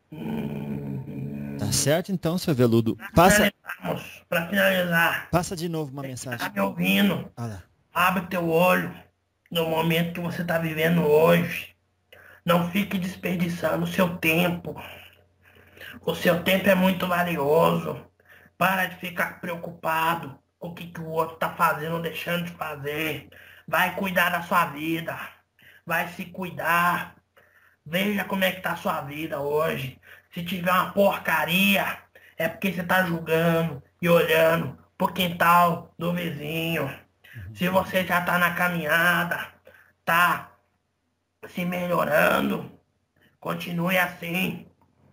Tá certo então, seu veludo. Passa, Para finalizar, passa de novo uma tá mensagem. me ouvindo? Ah lá. Abre teu olho no momento que você está vivendo hoje. Não fique desperdiçando o seu tempo. O seu tempo é muito valioso. Para de ficar preocupado com o que o outro está fazendo ou deixando de fazer. Vai cuidar da sua vida. Vai se cuidar. Veja como é que tá a sua vida hoje. Se tiver uma porcaria, é porque você tá julgando e olhando pro quintal do vizinho. Uhum. Se você já tá na caminhada, tá se melhorando, continue assim.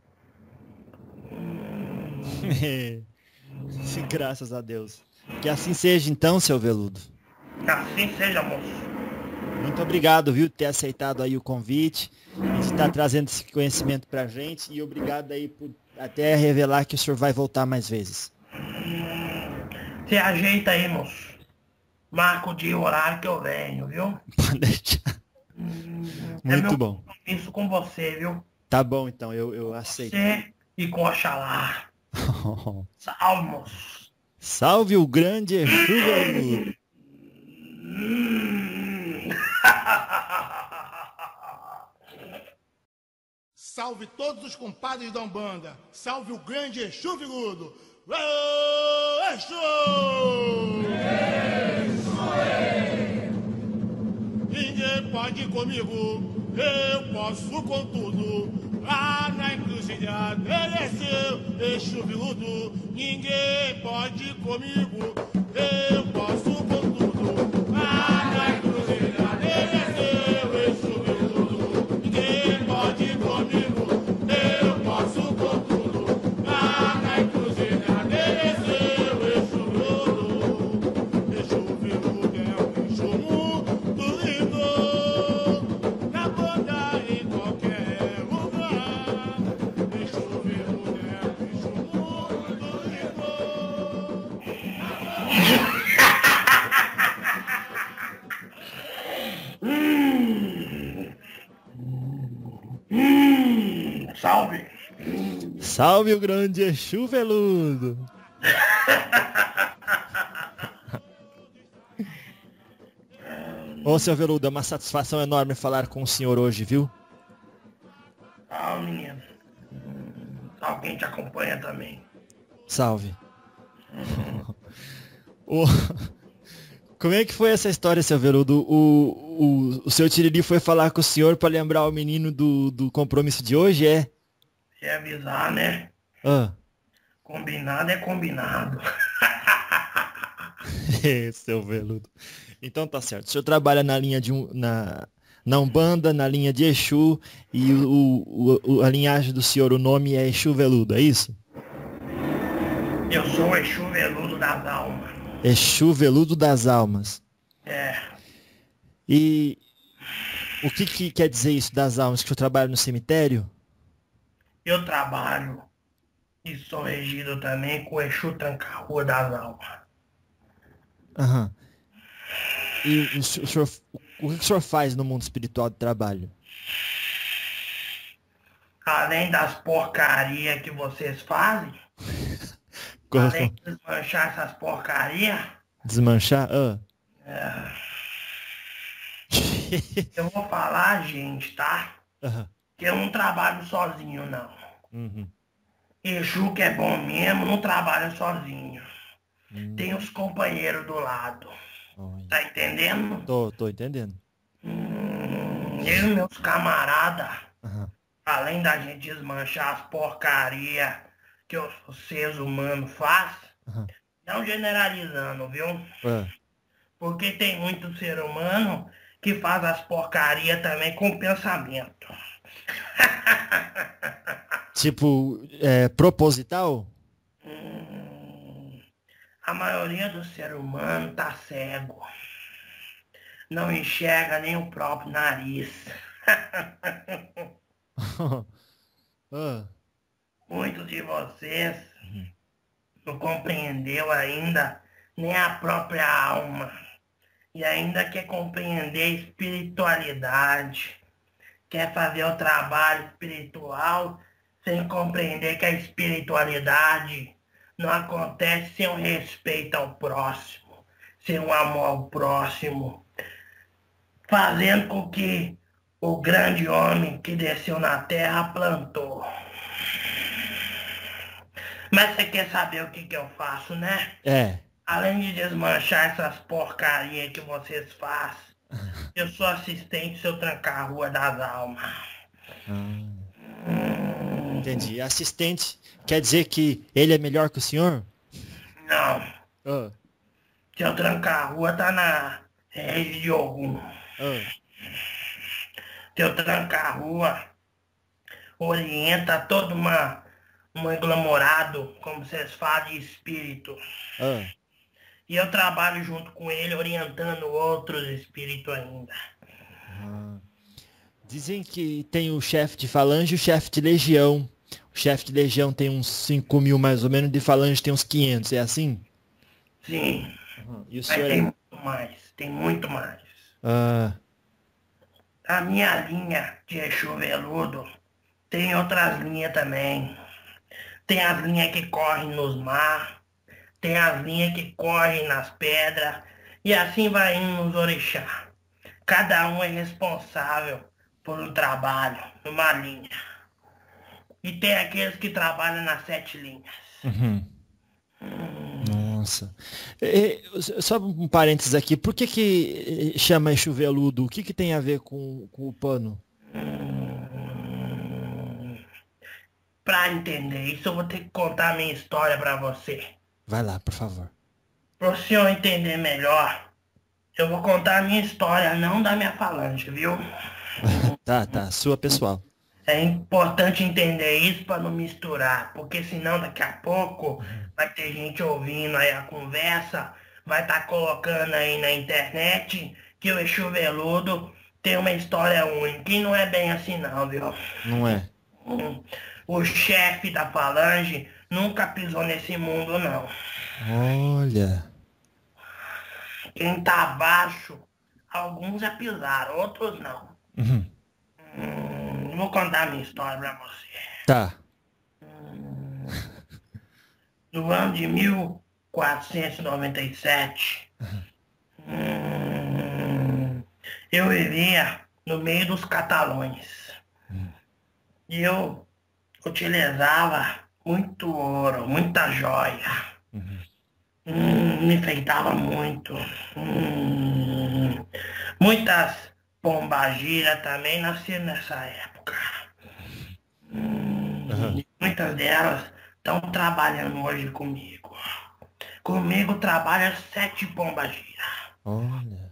Graças a Deus. Que assim seja então, seu veludo. Assim seja, moço. Muito obrigado, viu, por ter aceitado aí o convite e de estar trazendo esse conhecimento pra gente. E obrigado aí por até revelar que o senhor vai voltar mais vezes. Se ajeita aí, moço. Marca o dia e o horário que eu venho, viu? Pode deixar. É Muito meu bom. compromisso com você, viu? Tá bom, então, eu aceito. Você e com Oxalá. Salve, moço. Salve o grande Exu Veludo. Salve todos os compadres da Umbanda. Salve o grande Exu Veludo. Ô, Exu! Ninguém pode ir comigo, eu posso com tudo. Lá na encruzilhada desceu Exu Veludo. Ninguém pode ir comigo, eu posso com tudo. Lá na encruzilhada desceu Exu Veludo. Ninguém pode ir comigo, eu posso com tudo. Lá na encruzilhada desceu Exu Veludo. Exu Veludo é um Exu muito lindo, na banda em qualquer lugar. Exu Veludo é um Exu muito lindo. Salve. Salve o grande Exu Veludo. Ô, seu Veludo, é uma satisfação enorme falar com o senhor hoje, viu? Ah, menino. Alguém te acompanha também. Salve. Ô, como é que foi essa história, seu Veludo? O seu Tiriri foi falar com o senhor para lembrar o menino do compromisso de hoje, é? Se avisar, né? Ah, Combinado é combinado. seu Veludo. Então tá certo. O senhor trabalha na linha na Umbanda, na linha de Exu, e a linhagem do senhor, o nome é Exu Veludo, é isso? Eu sou o Exu Veludo das almas. Exu Veludo das Almas. É, E o que quer dizer isso das almas? Que o senhor trabalha no cemitério? eu trabalho e sou regido também com o Exu Tranca-Rua das almas. Aham. E o que o senhor faz no mundo espiritual de trabalho? Além das porcarias que vocês fazem, além de desmanchar essas porcarias, Desmanchar? Ah. eu vou falar, gente, tá? Aham. Que eu não trabalho sozinho, não. Uhum. Exu que é bom mesmo, não trabalha sozinho. Tem Hum. os companheiros do lado. Olha. Tá entendendo? Tô entendendo. Eu e meus camaradas, Aham. além da gente desmanchar as porcarias que os seres humanos fazem, Aham. não generalizando, viu? Ah. Porque tem muito ser humano que faz as porcarias também com pensamento. Tipo, proposital? A maioria do ser humano tá cego. Não enxerga nem o próprio nariz. Ah. Muitos de vocês não compreendeu ainda nem a própria alma. E ainda quer compreender a espiritualidade. Quer fazer o trabalho espiritual sem compreender que a espiritualidade não acontece sem o respeito ao próximo, sem o amor ao próximo, fazendo com que o grande homem que desceu na terra plantou. Mas você quer saber o que eu faço, né? É. Além de desmanchar essas porcarias que vocês fazem, eu sou assistente seu tranca-rua das almas. Entendi. Assistente quer dizer que ele é melhor que o senhor? Não, Ah, seu tranca-rua tá na rede de Ogum. Seu tranca-rua orienta todo um aglomerado, como vocês falam, de espíritos. E eu trabalho junto com ele, orientando outros espíritos ainda. Dizem que tem o chefe de falange e o chefe de legião. O chefe de legião tem uns 5.000 mais ou menos, de falange tem uns 500, é assim? Sim, E o mas senhor tem muito mais, tem muito mais. Ah, A minha linha de Exu Veludo tem outras linhas também. Tem as linhas que correm nos mar, tem as linhas que correm nas pedras, e assim vai indo nos orixá. Cada um é responsável por um trabalho, numa linha. E tem aqueles que trabalham nas 7 linhas. nossa. Só um parênteses aqui. Por que chama Exu Veludo? O que tem a ver com o pano? Pra entender isso, eu vou ter que contar a minha história pra você. Vai lá, por favor. Para o senhor entender melhor, eu vou contar a minha história, não da minha falange, viu? Tá. Sua pessoal. É importante entender isso para não misturar, porque senão daqui a pouco vai ter gente ouvindo aí a conversa, vai estar colocando aí na internet que o Exu Veludo tem uma história única, e não é bem assim não, viu? Não é? O chefe da falange nunca pisou nesse mundo, não. Olha. Quem tá abaixo, alguns já pisaram, outros não. Vou contar a minha história pra você. Tá. No ano de 1497, eu vivia no meio dos catalões. E eu utilizava muito ouro, muita joia. Me enfeitava muito. Muitas pombagiras também nasceram nessa época. E muitas delas estão trabalhando hoje comigo. Comigo trabalha 7 pombagiras. Olha.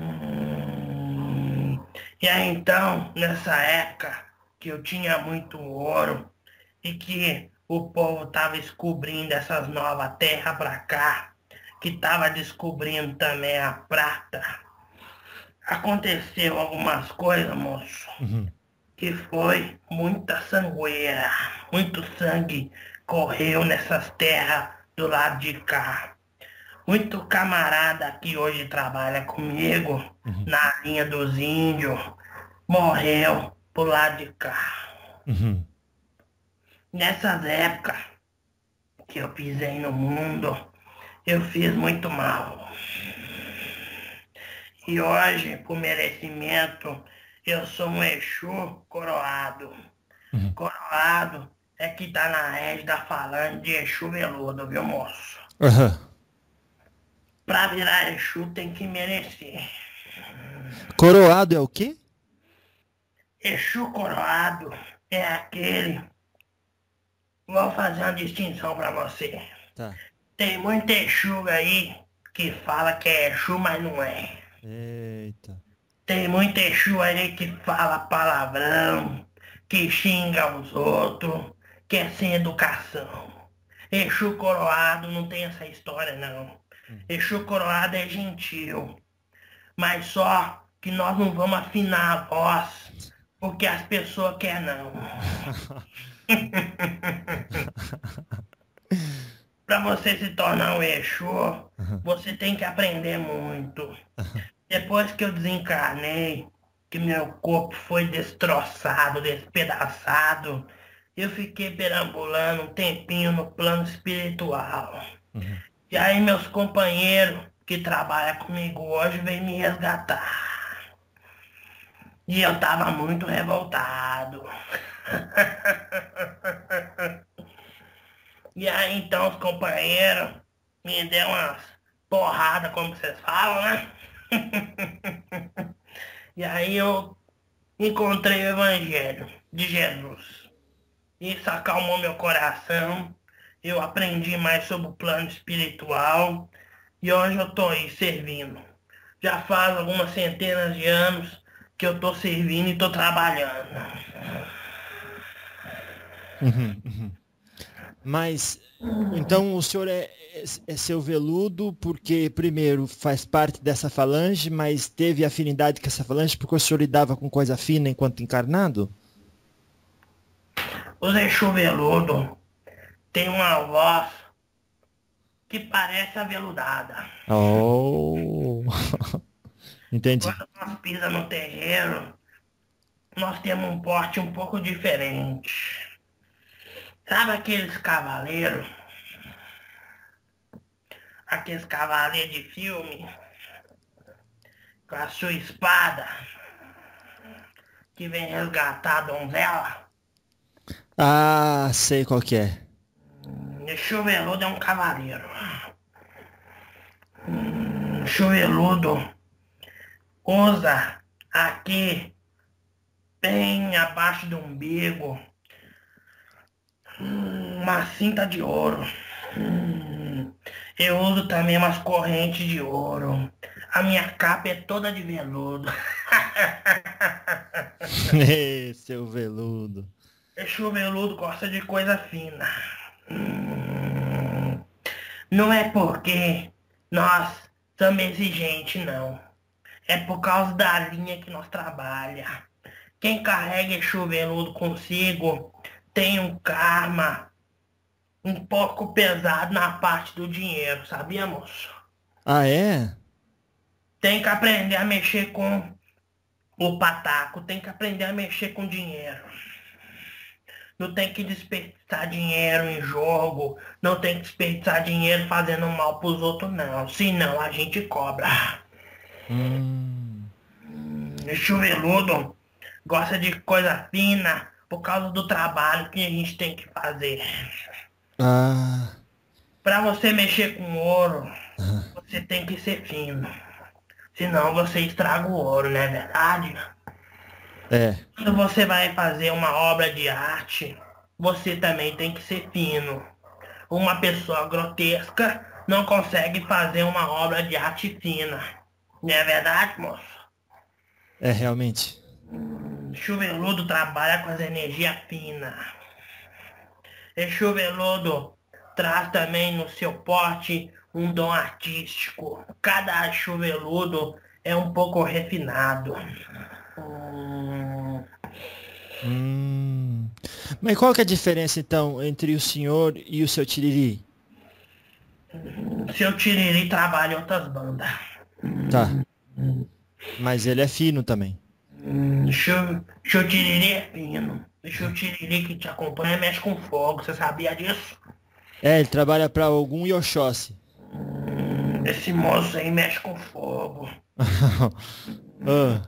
E aí então, nessa época que eu tinha muito ouro e que o povo estava descobrindo essas novas terras para cá, que estava descobrindo também a prata, aconteceu algumas coisas, moço, que foi muita sangueira, muito sangue correu nessas terras do lado de cá. Muito camarada que hoje trabalha comigo na linha dos índios morreu pro lado de cá. Nessas épocas que eu pisei no mundo, eu fiz muito mal. E hoje, por merecimento, eu sou um Exu coroado. Coroado é que tá na rede da falange de Exu Veludo, viu, moço? Pra virar Exu tem que merecer. Coroado é o quê? Exu coroado é aquele... Vou fazer uma distinção pra você. Tá. Tem muito Exu aí que fala que é Exu, mas não é. Eita. Tem muito Exu aí que fala palavrão, que xinga os outros, que é sem educação. Exu coroado não tem essa história, não. Exu coroado é gentil. Mas só que nós não vamos afinar a voz, porque as pessoas querem não. Para você se tornar um Exu, você tem que aprender muito. Depois que eu desencarnei, que meu corpo foi destroçado, despedaçado, eu fiquei perambulando um tempinho no plano espiritual. Uhum. E aí meus companheiros que trabalham comigo hoje vêm me resgatar. E eu tava muito revoltado. E aí então os companheiros me deu umas porradas, como vocês falam, né? E aí eu encontrei o Evangelho de Jesus. Isso acalmou meu coração. Eu aprendi mais sobre o plano espiritual. E hoje eu tô aí servindo. Já faz algumas centenas de anos que eu tô servindo e tô trabalhando. Uhum, uhum. Mas, então o senhor é seu veludo porque, primeiro, faz parte dessa falange, mas teve afinidade com essa falange porque o senhor lidava com coisa fina enquanto encarnado? O Zé Chuveludo tem uma voz que parece aveludada. Oh, entendi. Quando nós pisamos no terreiro, nós temos um porte um pouco diferente. Sabe aqueles cavaleiros de filme, com a sua espada, que vem resgatar a donzela? Ah, sei qual que é. Chuveludo é um cavaleiro. Chuveludo usa aqui, bem abaixo do umbigo, uma cinta de ouro. Eu uso também umas correntes de ouro. A minha capa é toda de veludo. Seu veludo. Esse veludo gosta de coisa fina. Não é porque nós somos exigentes, não. É por causa da linha que nós trabalhamos. Quem carrega esse veludo consigo tem um karma um pouco pesado na parte do dinheiro, sabia, moço? Ah, é? Tem que aprender a mexer com o pataco, tem que aprender a mexer com dinheiro. Não tem que desperdiçar dinheiro em jogo, não tem que desperdiçar dinheiro fazendo mal pros outros, não. Senão a gente cobra. Esse veludo gosta de coisa fina por causa do trabalho que a gente tem que fazer. Ah. Para você mexer com ouro, você tem que ser fino. Senão você estraga o ouro, não é verdade? É. Quando você vai fazer uma obra de arte, você também tem que ser fino. Uma pessoa grotesca não consegue fazer uma obra de arte fina. Não é verdade, moço? É, realmente. Chuveludo trabalha com as energias finas. E chuveludo traz também no seu porte um dom artístico. Cada chuveludo é um pouco refinado. Mas qual que é a diferença, então, entre o senhor e o seu Tiriri? Seu Tiriri trabalha em outras bandas. Tá. Mas ele é fino também. Seu Tiriri é fino. Seu Tiriri que te acompanha mexe com fogo. Você sabia disso? É, ele trabalha pra algum Yoxosi. Esse moço aí mexe com fogo. Ah.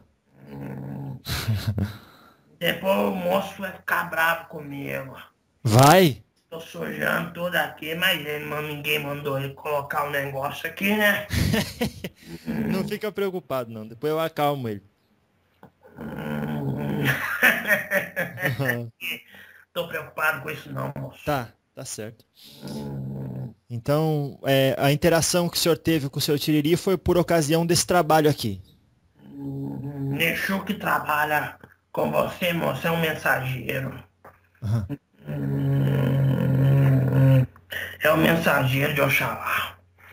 Depois o moço vai ficar bravo comigo. Vai? Tô sujando tudo aqui, mas ninguém mandou ele colocar o negócio aqui, né? Não fica preocupado, não. Depois eu acalmo ele. Tô preocupado com isso não, moço. Tá certo. Então, a interação que o senhor teve com o seu Tiriri foi por ocasião desse trabalho aqui. Exu que trabalha com você, moço, é um mensageiro. É o mensageiro de Oxalá.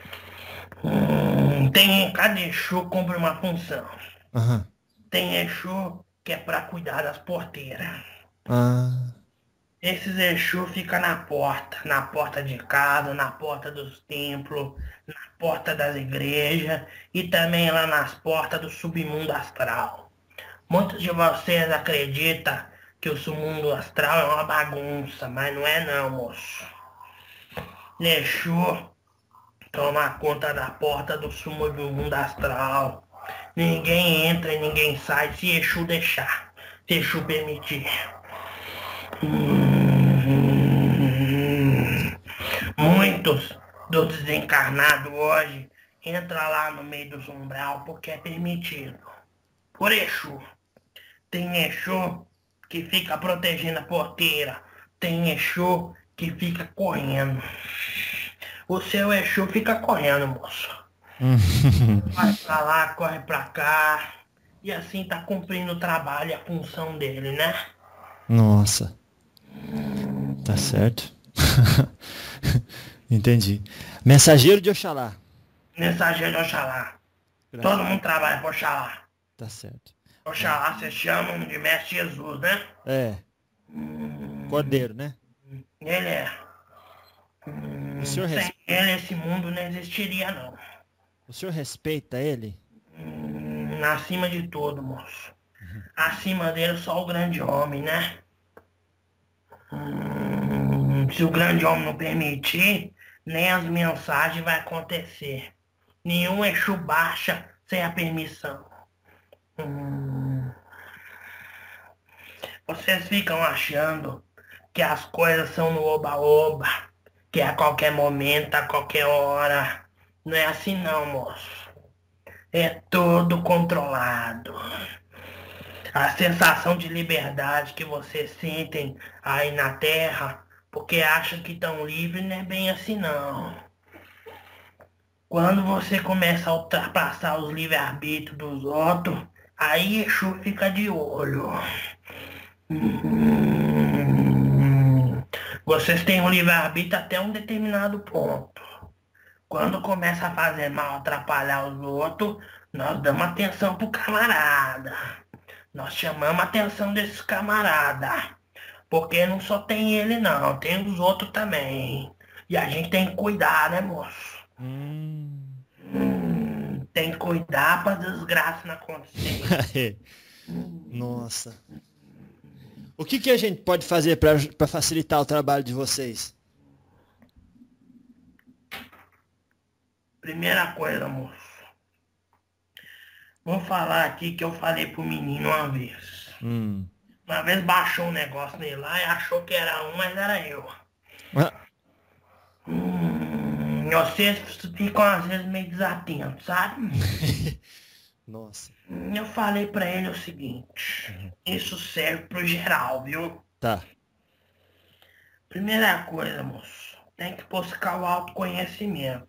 Cada Exu cumpre uma função. Tem Exu que é para cuidar das porteiras. Esses Exu ficam na porta de casa, na porta dos templos, na porta das igrejas e também lá nas portas do submundo astral. Muitos de vocês acreditam que o mundo astral é uma bagunça, mas não é não, moço. Exu toma conta da porta do sumo do mundo astral. Ninguém entra e ninguém sai se Exu deixar, se Exu permitir. Muitos dos desencarnados hoje entram lá no meio do umbral porque é permitido. Por Exu. Tem Exu que fica protegendo a porteira. Tem Exu que fica correndo. O seu Exu fica correndo, moço. Vai pra lá, corre pra cá. E assim tá cumprindo o trabalho e a função dele, né? Nossa. Tá certo. Entendi. Mensageiro de Oxalá. Mensageiro de Oxalá. Todo mundo trabalha pra Oxalá. Tá certo. Oxalá, vocês chamam de Mestre Jesus, né? É. Cordeiro, né? Ele é. O senhor, Sem ele, esse mundo não existiria, não. o senhor respeita ele? Acima de tudo, moço. Acima dele, só o grande homem, né? Se o grande homem não permitir, nem as mensagens vai acontecer. Nenhum Exu baixa sem a permissão. Vocês ficam achando que as coisas são no oba-oba, que é a qualquer momento, a qualquer hora. Não é assim não, moço. É tudo controlado. A sensação de liberdade que vocês sentem aí na Terra, porque acham que estão livres, não é bem assim não. Quando você começa a ultrapassar os livre-arbítrios dos outros, aí Exu fica de olho. Vocês têm um livre-arbítrio até um determinado ponto. Quando começa a fazer mal, atrapalhar os outros, nós damos atenção pro camarada. Nós chamamos a atenção desses camaradas. Porque não só tem ele não, tem os outros também. E a gente tem que cuidar, né, moço? Tem que cuidar pra desgraça não acontecer. Nossa. O que a gente pode fazer para facilitar o trabalho de vocês? Primeira coisa, moço. Vou falar aqui que eu falei pro menino uma vez. Uma vez baixou um negócio nele lá e achou que era um, mas era eu. Vocês ficam às vezes meio desatentos, sabe? Nossa. Eu falei pra ele o seguinte. Isso serve pro geral, viu? Tá. Primeira coisa, moço. Tem que buscar o autoconhecimento.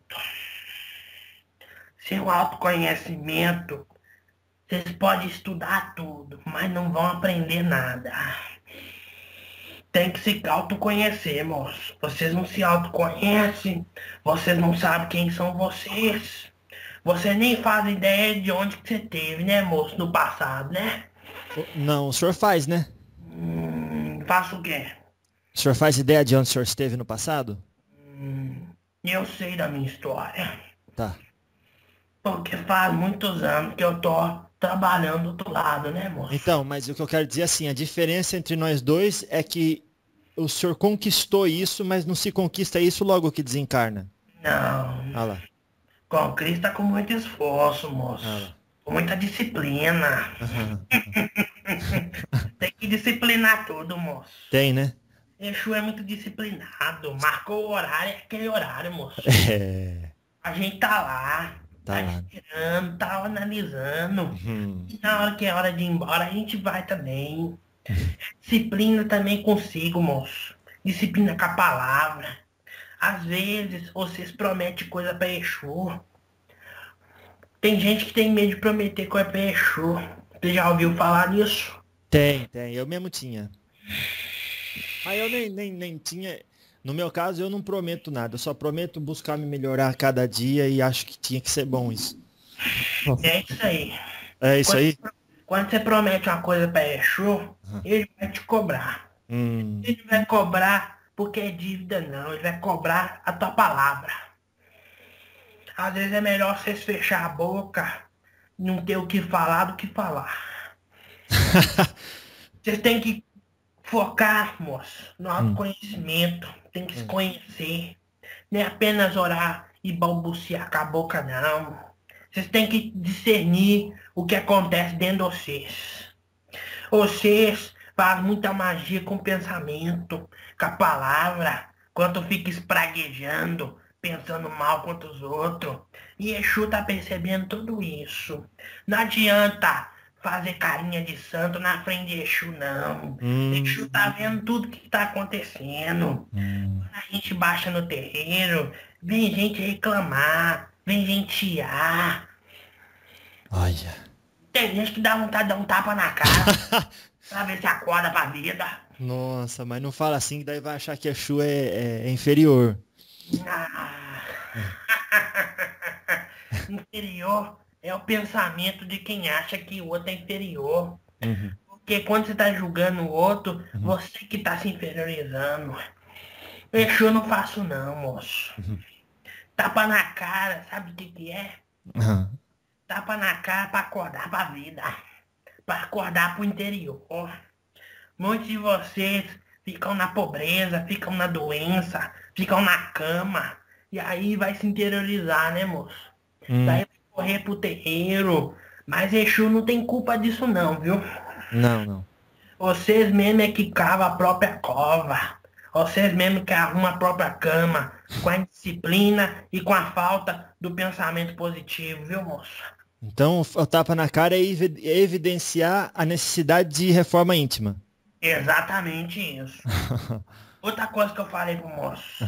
Sem o autoconhecimento, vocês podem estudar tudo, mas não vão aprender nada. Tem que se autoconhecer, moço. Vocês não se autoconhecem, vocês não sabem quem são vocês. Vocês nem fazem ideia de onde que você teve, né, moço, no passado, né? Não, o senhor faz, né? Faço o quê? O senhor faz ideia de onde o senhor esteve no passado? Eu sei da minha história. Tá. Porque faz muitos anos que eu tô trabalhando do outro lado, né, moço? Então, mas o que eu quero dizer assim, a diferença entre nós dois é que o senhor conquistou isso, mas não se conquista isso logo que desencarna. Não. Ah lá. Conquista com muito esforço, moço. Com muita disciplina. Tem que disciplinar tudo, moço. Tem, né? Exu é muito disciplinado. Marcou o horário, é aquele horário, moço. É. A gente tá lá. Tá lá. Tirando, tá analisando. E na hora que é hora de ir embora, a gente vai também. Disciplina também consigo, moço. Disciplina com a palavra. Às vezes, vocês prometem coisa pra Exu. Tem gente que tem medo de prometer coisa pra Exu. Você já ouviu falar nisso? Tem. Eu mesmo tinha. Mas eu nem tinha... No meu caso, eu não prometo nada. Eu só prometo buscar me melhorar a cada dia e acho que tinha que ser bom isso. É isso aí. É isso aí? Quando você promete uma coisa pra Exu, ele vai te cobrar. Ele não vai cobrar porque é dívida, não. Ele vai cobrar a tua palavra. Às vezes é melhor vocês fechar a boca, não ter o que falar do que falar. Vocês têm que Focar, moço, no autoconhecimento. Tem que se conhecer. Não é apenas orar e balbuciar com a boca, não. Vocês têm que discernir o que acontece dentro de vocês. Vocês fazem muita magia com o pensamento, com a palavra, quando fica espraguejando, pensando mal contra os outros. E Exu tá percebendo tudo isso. Não adianta fazer carinha de santo na frente de Exu, não. Exu tá vendo tudo que tá acontecendo. Quando a gente baixa no terreiro, vem gente reclamar, vem gente chiar. Olha. Tem gente que dá vontade de dar um tapa na cara pra ver se acorda pra vida. Nossa, mas não fala assim que daí vai achar que Exu é inferior. Ah. Inferior é o pensamento de quem acha que o outro é inferior. Porque quando você tá julgando o outro, você que tá se inferiorizando. Exu eu não faço não, moço. Tapa na cara, sabe o que é? Tapa na cara pra acordar pra vida. Pra acordar pro interior. Muitos de vocês ficam na pobreza, ficam na doença, ficam na cama. E aí vai se interiorizar, né, moço? Daí vai correr pro terreiro. Mas Exu não tem culpa disso não, viu? Não. Vocês mesmo é que cavam a própria cova. Vocês mesmo que arrumam a própria cama. Com a indisciplina e com a falta do pensamento positivo, viu, moço? Então o tapa na cara é evidenciar a necessidade de reforma íntima. Exatamente isso. Outra coisa que eu falei pro moço.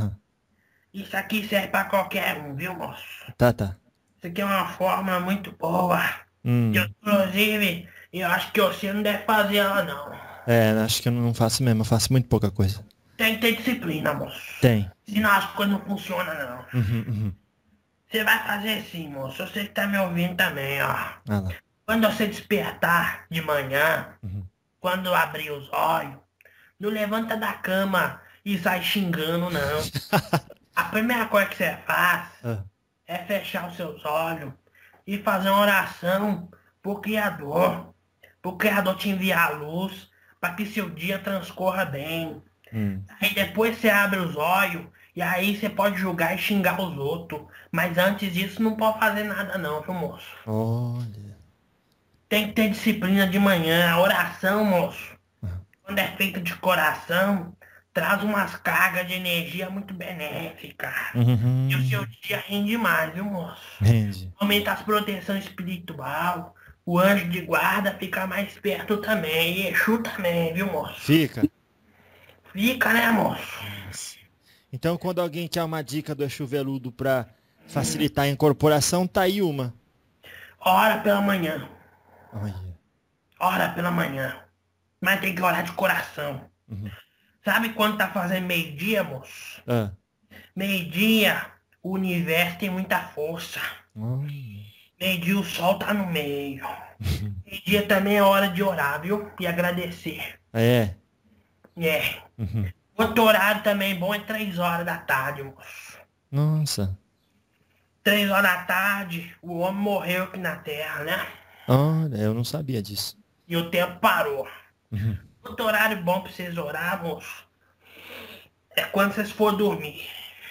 Isso aqui serve pra qualquer um, viu, moço? Tá. Isso aqui é uma fórmula muito boa. Inclusive, eu acho que você não deve fazer ela, não. Acho que eu não faço mesmo, eu faço muito pouca coisa. Tem que ter disciplina, moço. Tem. Senão as coisas não funcionam, não. Você vai fazer assim, moço. Você que tá me ouvindo também, ó. Quando você despertar de manhã, quando abrir os olhos, não levanta da cama e sai xingando, não. A primeira coisa que você faz é fechar os seus olhos e fazer uma oração pro Criador. Pro Criador te enviar a luz para que seu dia transcorra bem. Aí depois você abre os olhos e aí você pode julgar e xingar os outros. Mas antes disso não pode fazer nada não, viu, moço? Olha. Tem que ter disciplina de manhã. A oração, moço, quando é feita de coração, traz umas cargas de energia muito benéficas. E o seu dia rende mais, viu, moço? Rende. Aumenta as proteções espiritual. O anjo de guarda fica mais perto também. E Exu também, viu, moço? Fica. Fica, né, moço? Então, quando alguém quer uma dica do Exu Veludo pra facilitar a incorporação, tá aí uma. Ora pela manhã. Olha. Ora pela manhã. Mas tem que orar de coração. Sabe quando tá fazendo meio-dia, moço? Meio-dia, o universo tem muita força. Meio-dia o sol tá no meio. Meio-dia também é hora de orar, viu? E agradecer. É. Outro horário também bom é 3 horas da tarde, moço. Nossa. 3 horas da tarde, o homem morreu aqui na Terra, né? Olha, eu não sabia disso. E o tempo parou. Outro horário bom pra vocês orar, moço, é quando vocês for dormir.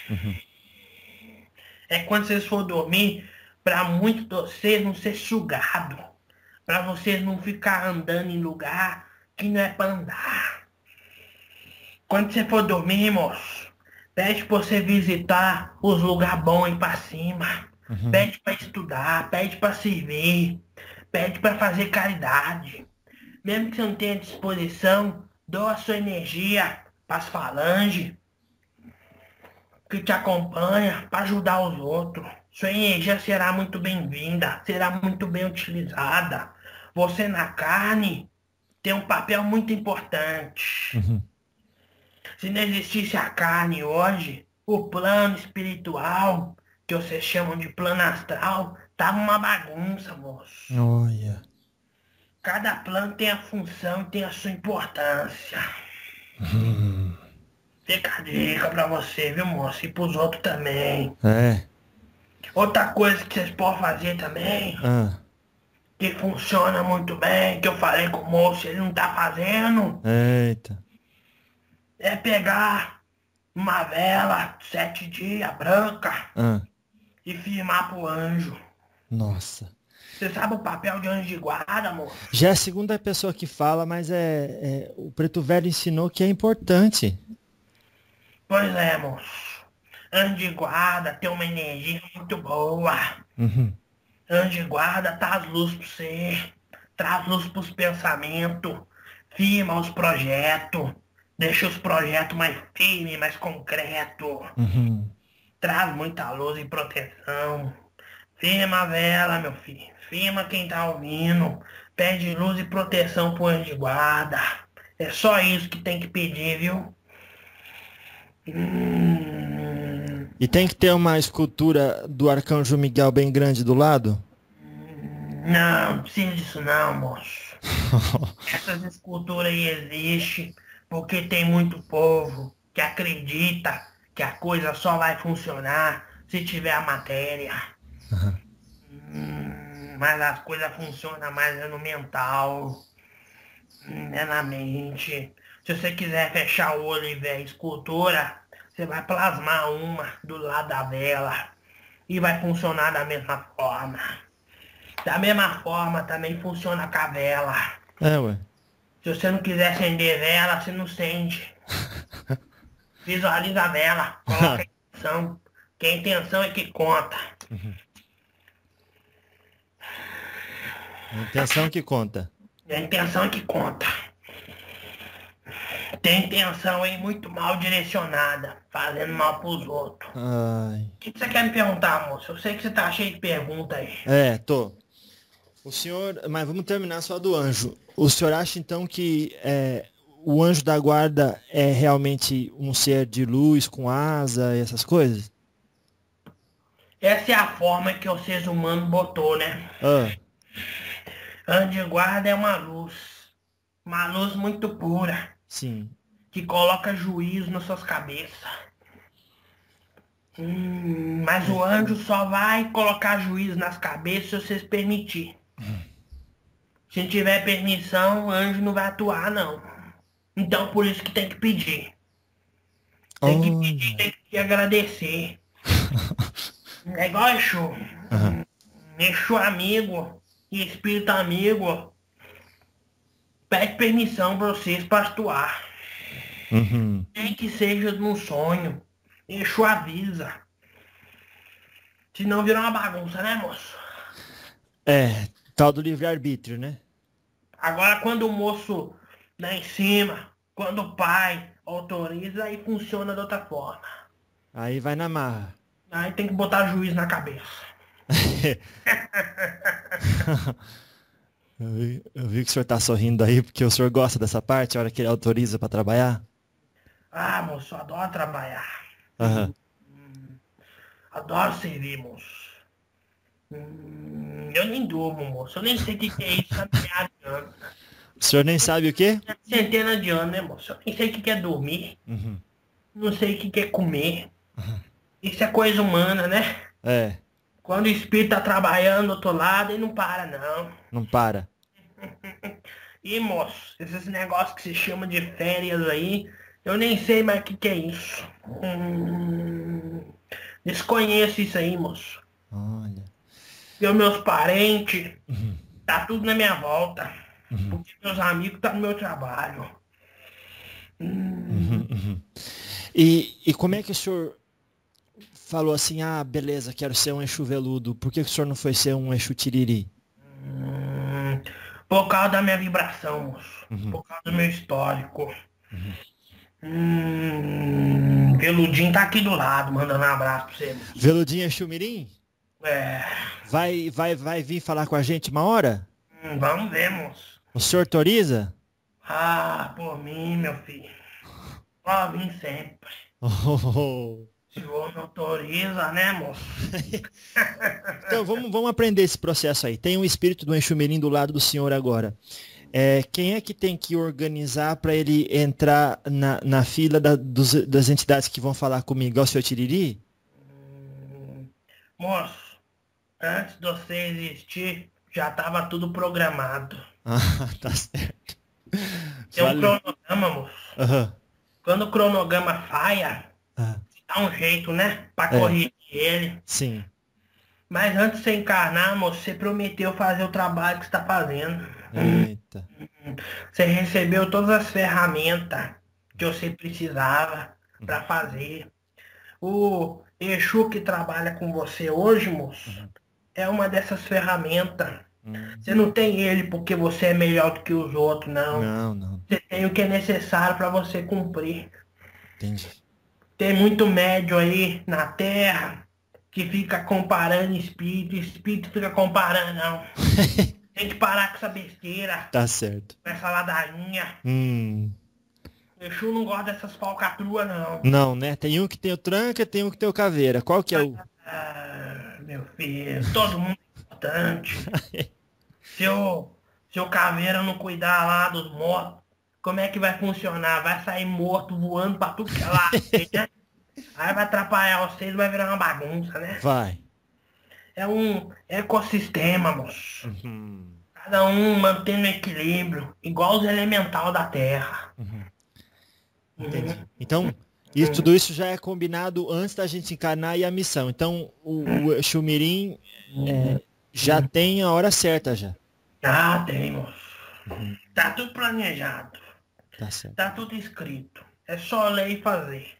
É quando vocês for dormir, pra muitos de vocês não ser sugado. Pra vocês não ficar andando em lugar que não é pra andar. Quando você for dormir, moço, pede pra você visitar os lugares bons e pra cima. Pede pra estudar, pede pra servir, pede pra fazer caridade. Mesmo que você não tenha disposição, doa a sua energia para as falanges que te acompanha para ajudar os outros. Sua energia será muito bem-vinda, será muito bem utilizada. Você na carne tem um papel muito importante. Se não existisse a carne hoje, o plano espiritual, que vocês chamam de plano astral, tava uma bagunça, moço. Olha. Cada plano tem a função, tem a sua importância. Fica a dica pra você, viu, moço? E pros outros também. Outra coisa que vocês podem fazer também que funciona muito bem, que eu falei com o moço, ele não tá fazendo, Eita. é pegar uma vela 7 dias branca Ah, e firmar pro anjo. nossa. Você sabe o papel de anjo de guarda, moço? Já é a segunda pessoa que fala, mas o Preto Velho ensinou que é importante. Pois é, moço. Anjo de guarda tem uma energia muito boa. Uhum. Anjo de guarda traz luz pra você, traz luz pros pensamentos, firma os projetos, deixa os projetos mais firmes, mais concretos, Uhum. traz muita luz e proteção. Firma a vela, meu filho. Firma quem tá ouvindo. Pede luz e proteção pro anjo de guarda. É só isso que tem que pedir, viu? E tem que ter uma escultura do Arcanjo Miguel bem grande do lado? Não precisa disso não, moço. Essas esculturas aí existem porque tem muito povo que acredita que a coisa só vai funcionar se tiver a matéria. Mas as coisas funcionam mais é no mental, é na mente. Se você quiser fechar o olho e ver a escultura, você vai plasmar uma do lado da vela e vai funcionar da mesma forma. Da mesma forma também funciona com a vela. É, ué. Se você não quiser acender vela, você não acende. Visualiza a vela, coloca a intenção, que a intenção é que conta. A intenção que conta. A intenção é que conta. Tem intenção aí muito mal direcionada, fazendo mal pros outros. Ai. O que você quer me perguntar, moço? Eu sei que você tá cheio de perguntas aí. Tô. O senhor, mas vamos terminar só do anjo. O senhor acha então que o anjo da guarda é realmente um ser de luz com asa e essas coisas? Essa é a forma que o ser humano botou, né? Ah, Anjo de guarda é uma luz muito pura, sim. que coloca juízo nas suas cabeças. Mas o anjo só vai colocar juízo nas cabeças se vocês permitir. Se não tiver permissão, o anjo não vai atuar, não. Então por isso que tem que pedir. Tem que pedir, tem que agradecer. É igual Exu. Aham. Exu amigo e espírito amigo pede permissão para vocês para atuar. Uhum. Nem que seja num sonho. Exu avisa. Senão vira uma bagunça, né, moço? Tal do livre-arbítrio, né? Agora quando o moço lá em cima, quando o pai autoriza, aí funciona de outra forma. Aí vai na marra. Aí tem que botar juiz na cabeça. Eu vi que o senhor tá sorrindo aí porque o senhor gosta dessa parte, a hora que ele autoriza para trabalhar. Ah, moço, eu adoro trabalhar. Aham. Adoro servir, moço. Eu nem durmo, moço. Eu nem sei o que é isso há milhares de anos. O senhor nem sabe o quê? Centenas de anos, né, moço? Eu nem sei o que é dormir. Uhum. Não sei o que é comer. Isso é coisa humana, né? É, Quando o espírito tá trabalhando do outro lado, ele não para, não. não para. E, moço, esses negócios que se chama de férias aí, eu nem sei mais o que é isso. Desconheço isso aí, moço. Olha. E os meus parentes, tá tudo na minha volta. Porque meus amigos tá no meu trabalho. E como é que o senhor falou assim, beleza, quero ser um Exu veludo. Por que o senhor não foi ser um Exu tiriri? Por causa da minha vibração, moço. Por causa do meu histórico. Veludinho tá aqui do lado, mandando um abraço pra você, moço. Veludinho Exu Mirim? É. Vai vir falar com a gente uma hora? Vamos ver, moço. O senhor autoriza? Ah, por mim, meu filho. Pode vir sempre. Oh. Se o homem autoriza, né, moço? Então, vamos aprender esse processo aí. Tem um espírito do Exu Mirim do lado do senhor agora. Quem é que tem que organizar para ele entrar na fila das entidades que vão falar comigo? É o senhor Tiriri? Moço, antes de você existir, Já tava tudo programado. Ah, tá certo. Tem um Valeu. cronograma, moço. Aham. Quando o cronograma falha, Ah, dá um jeito, né? Pra é, corrigir ele. sim. Mas antes de você encarnar, moço, você prometeu fazer o trabalho que você tá fazendo. Eita. Você recebeu todas as ferramentas que você precisava para fazer. O Exu que trabalha com você hoje, moço, Uhum. é uma dessas ferramentas. Hum. Você não tem ele porque você é melhor do que os outros, não. Não, não. Você tem o que é necessário para você cumprir. Entendi. Tem muito médium aí na Terra que fica comparando espírito, espírito fica comparando, não. Tem que parar com essa besteira, Tá certo. com essa ladainha. Hum. O Exu não gosta dessas falcatruas, não. Não, né? Tem um que tem o tranca, tem um que tem o caveira. Qual que é o... Ah, meu filho, todo mundo é importante. Se o caveira não cuidar lá dos mortos, como é que vai funcionar? Vai sair morto voando pra tudo que é lá, né? Aí vai atrapalhar vocês, vai virar uma bagunça, né? Vai. É um ecossistema, moço. Uhum. Cada um mantendo equilíbrio, igual os elemental da Terra. Uhum. Entendi. Então, tudo isso já é combinado antes da gente encarnar e a missão. Então, o Exu Mirim já tem a hora certa já. Ah, tem, moço. Uhum. Tá tudo planejado. Tá certo. Tá tudo escrito. É só ler e fazer.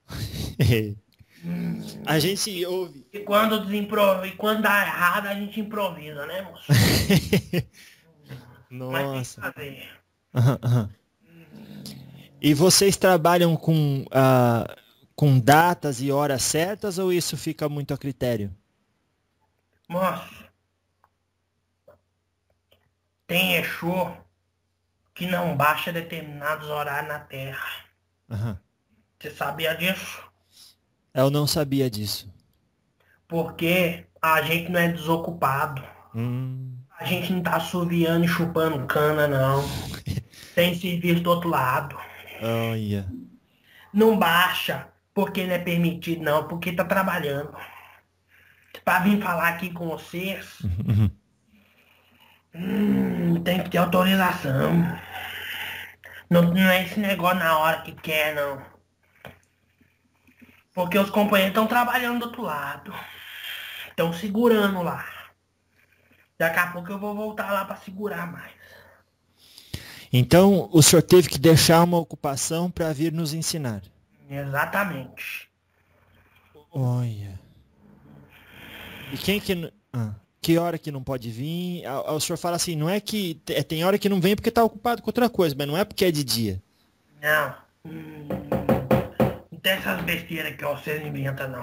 A gente ouve. E quando dá errado, a gente improvisa, né, moço? Mas Nossa. tem que fazer. Aham, aham. E vocês trabalham com datas e horas certas ou isso fica muito a critério? Moço, tem Exu que não baixa determinados horários na Terra. Aham. Você sabia disso? Eu não sabia disso. Porque a gente não é desocupado. A gente não tá assoviando e chupando cana, não. Tem serviço do outro lado. Olha. Não baixa porque não é permitido, não. Porque tá trabalhando. Pra vir falar aqui com vocês, tem que ter autorização. Não é esse negócio na hora que quer, não. Porque os companheiros estão trabalhando do outro lado. Estão segurando lá. Daqui a pouco eu vou voltar lá para segurar mais. Então, o senhor teve que deixar uma ocupação para vir nos ensinar. Exatamente. Olha. E quem que... que hora que não pode vir? O senhor fala assim, não é que... Tem hora que não vem porque está ocupado com outra coisa, mas não é porque é de dia. Não. Não tem essas besteiras que vocês inventam, não.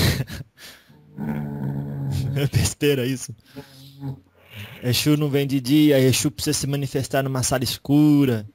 É besteira isso. Exu não vem de dia, Exu precisa se manifestar numa sala escura.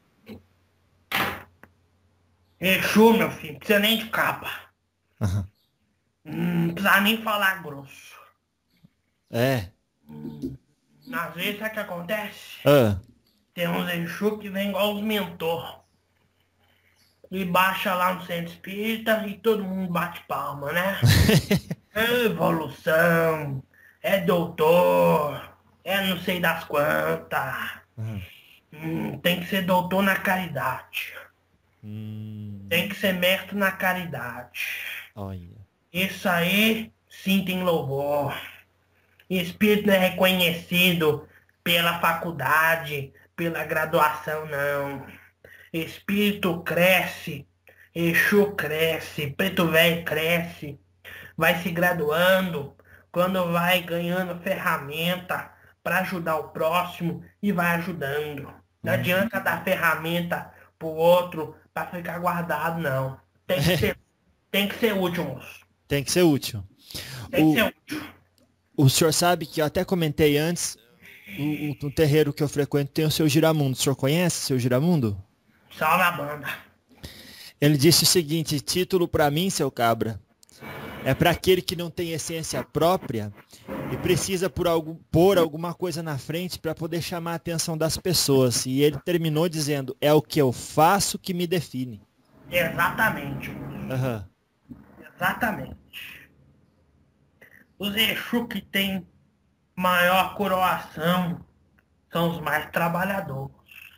Exu, meu filho, não precisa nem de capa. Aham. Não precisa nem falar grosso. É. Às vezes, sabe o que acontece? Tem uns Exu que vem igual os mentor. E baixa lá no centro espírita e todo mundo bate palma, né? É evolução, é doutor, é não sei das quantas. Tem que ser doutor na caridade. Tem que ser mestre na caridade. Olha. Isso aí, sim, tem louvor. Espírito não é reconhecido pela faculdade, pela graduação, não. Espírito cresce, Exu cresce, Preto Velho cresce, vai se graduando, quando vai ganhando ferramenta para ajudar o próximo e vai ajudando. Não adianta dar ferramenta pro outro para ficar guardado, não. Tem que ser útil, moço. Tem que ser útil. Tem que ser útil. O senhor sabe que eu até comentei antes, o terreiro que eu frequento tem o seu Giramundo. O senhor conhece o seu Giramundo? Salve a banda. Ele disse o seguinte, título para mim, seu cabra, é para aquele que não tem essência própria e precisa pôr alguma coisa na frente para poder chamar a atenção das pessoas. E ele terminou dizendo, é o que eu faço que me define. Exatamente. Aham. Exatamente. Os Exu que tem maior coroação são os mais trabalhadores.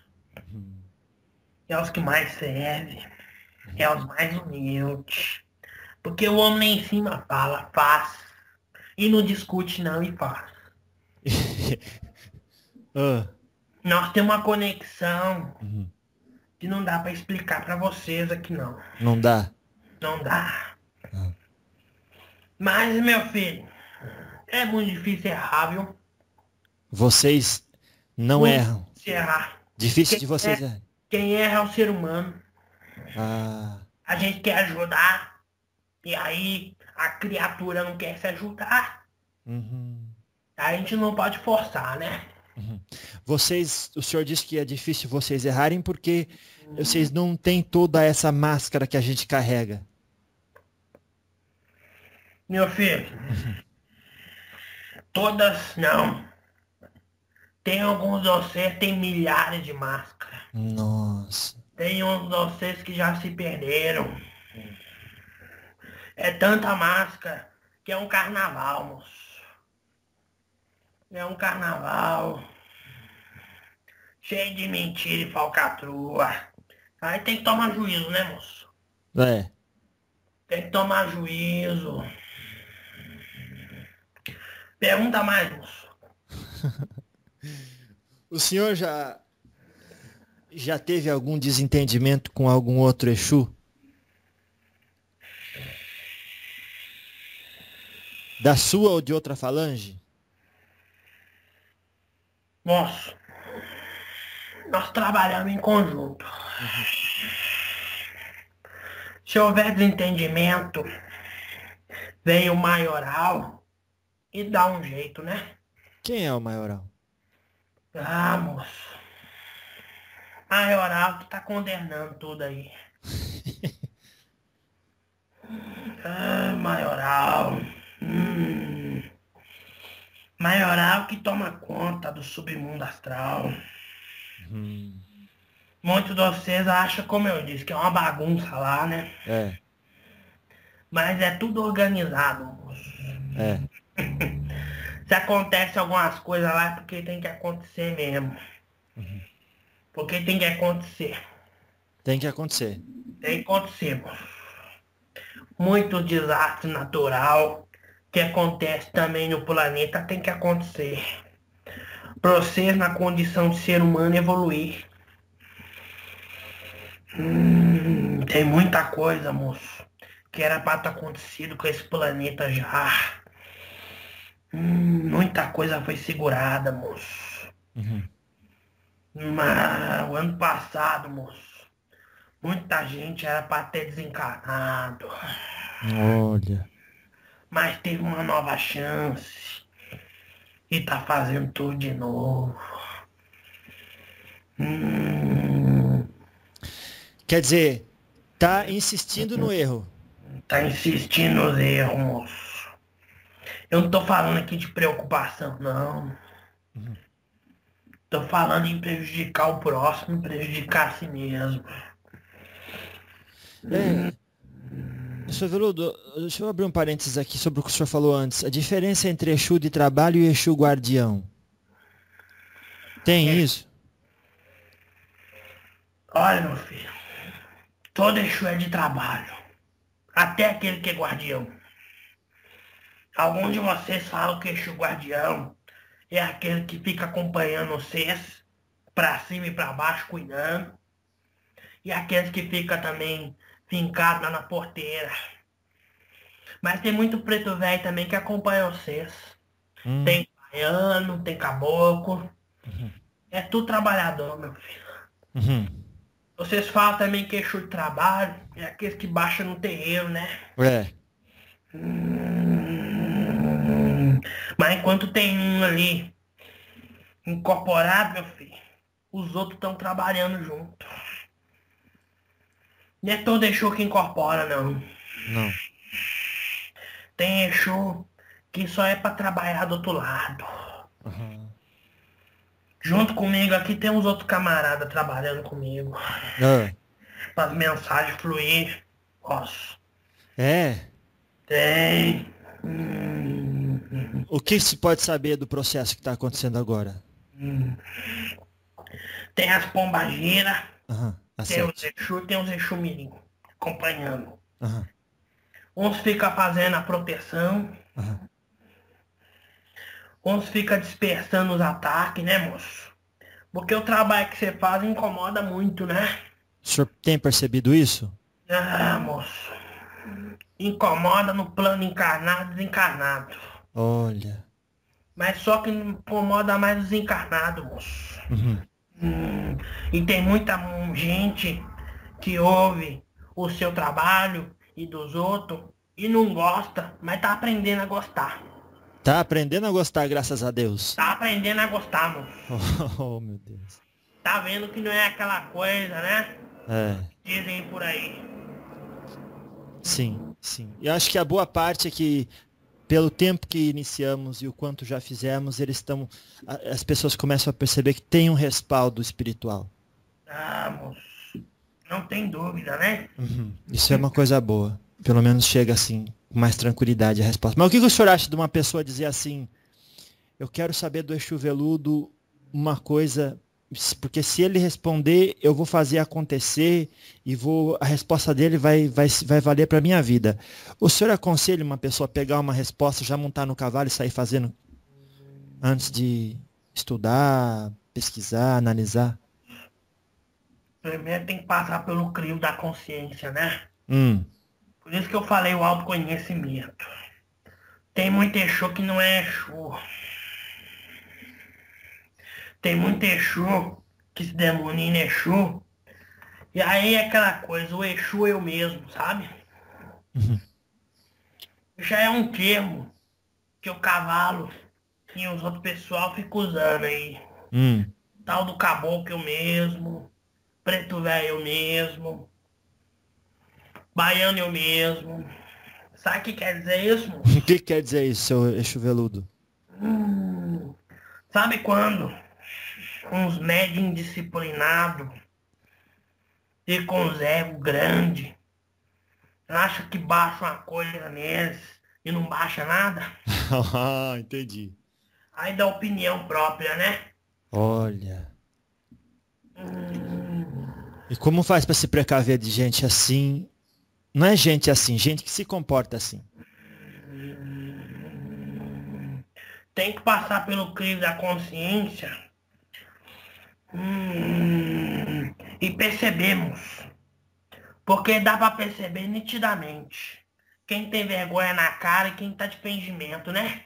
É os que mais servem. É os mais humildes. Porque o homem lá em cima fala, faz. E não discute não e faz. Ah, Nós temos uma conexão que não dá pra explicar pra vocês aqui não. não dá. Não dá. Mas, meu filho, é muito difícil errar, viu? Vocês não Muito erram. difícil errar. Difícil de vocês é- errar. Quem erra é o ser humano. Ah, A gente quer ajudar. E aí a criatura não quer se ajudar. uhum. A gente não pode forçar, né? Vocês, o senhor disse que é difícil vocês errarem porque vocês não têm toda essa máscara que a gente carrega. Meu filho, todas não. Tem alguns de vocês, tem milhares de máscaras. Nossa. Tem uns de vocês que já se perderam. É tanta máscara que é um carnaval, moço. É um carnaval. Cheio de mentira e falcatrua. Aí tem que tomar juízo, né, moço? É. Tem que tomar juízo. Pergunta mais, moço. O senhor já teve algum desentendimento com algum outro Exu? Da sua ou de outra falange? Moço, nós trabalhamos em conjunto. Se houver desentendimento, vem o maioral e dá um jeito, né? Quem é o maioral? Ah, moço. Maioral que tá condenando tudo aí. Ah, maioral. Maioral que toma conta do submundo astral. Muitos de vocês acham, como eu disse, que é uma bagunça lá, né? É, Mas é tudo organizado, moço. é. Se acontece algumas coisas lá é porque tem que acontecer mesmo. Porque tem que acontecer. Tem que acontecer. Tem que acontecer, moço. Muito desastre natural que acontece também no planeta tem que acontecer. Pra vocês, na condição de ser humano, evoluir. Tem muita coisa, moço, que era pra ter acontecido com esse planeta já. Muita coisa foi segurada, moço. Mas o ano passado, moço, muita gente era pra ter desencarnado. Olha. Mas teve uma nova chance. E tá fazendo tudo de novo. Quer dizer, tá insistindo no erro. Tá insistindo nos erros, moço. Eu não tô falando aqui de preocupação, não. Tô falando em prejudicar o próximo, prejudicar a si mesmo. Senhor Veludo, deixa eu abrir um parênteses aqui sobre o que o senhor falou antes. A diferença entre Exu de trabalho e Exu guardião. Tem isso? Olha, meu filho. Todo Exu é de trabalho. Até aquele que é guardião. Alguns de vocês falam que Exu guardião é aquele que fica acompanhando vocês pra cima e pra baixo, cuidando. E aqueles que fica também fincado lá na porteira. Mas tem muito preto velho também que acompanha vocês. Tem baiano, tem caboclo. É tudo trabalhador, meu filho. Vocês falam também que Exu de trabalho é aqueles que baixam no terreiro, né? É. Mas enquanto tem um ali incorporado, meu filho, os outros estão trabalhando junto. Não é todo Exu que incorpora, não. Não. Tem Exu que só é pra trabalhar do outro lado. Junto comigo aqui tem uns outros camaradas trabalhando comigo. Para as mensagens fluir. Nossa. É. Tem. O que se pode saber do processo que está acontecendo agora? Tem as pombageiras, Aham, tá tem os certo. Exu, tem os Exu Mirim acompanhando. Aham, Uns fica fazendo a proteção, aham. uns fica dispersando os ataques, né, moço? Porque o trabalho que você faz incomoda muito, né? O senhor tem percebido isso? Ah, moço. Incomoda no plano encarnado e desencarnado. Olha. Mas só que não incomoda mais os encarnados, moço. Uhum. E tem muita gente que ouve o seu trabalho e dos outros e não gosta, mas tá aprendendo a gostar. Tá aprendendo a gostar, graças a Deus. Tá aprendendo a gostar, moço. Oh, meu Deus. Tá vendo que não é aquela coisa, né? É, Dizem por aí. sim, sim. E acho que a boa parte é que, pelo tempo que iniciamos e o quanto já fizemos, as pessoas começam a perceber que tem um respaldo espiritual. Ah, moço. Não tem dúvida, né? Uhum. Isso é uma coisa boa. Pelo menos chega assim, com mais tranquilidade a resposta. Mas o que o senhor acha de uma pessoa dizer assim, eu quero saber do Exu Veludo uma coisa, porque se ele responder, eu vou fazer acontecer e a resposta dele vai valer para minha vida. O senhor aconselha uma pessoa a pegar uma resposta, já montar no cavalo e sair fazendo antes de estudar, pesquisar, analisar? Primeiro tem que passar pelo crivo da consciência, né? Hum, Por isso que eu falei o autoconhecimento. Tem muito Exu que não é Exu. Tem muito Exu que se denomina Exu. E aí é aquela coisa, o Exu é eu mesmo, sabe? uhum, Já é um termo que o cavalo e os outros pessoal ficam usando aí. hum. Tal do caboclo eu mesmo, preto velho eu mesmo, baiano eu mesmo. Sabe o que quer dizer isso, O moço? que quer dizer isso, seu Exu Veludo? Sabe quando uns médios indisciplinados e com os egos grandes acham que baixa uma coisa neles e não baixa nada? Ah, entendi. Aí dá opinião própria, né? Olha. E como faz para se precaver de gente assim? Não é gente assim, gente que se comporta assim. Tem que passar pelo crivo da consciência e percebemos. Porque dá para perceber nitidamente quem tem vergonha na cara e quem tá de fingimento, né?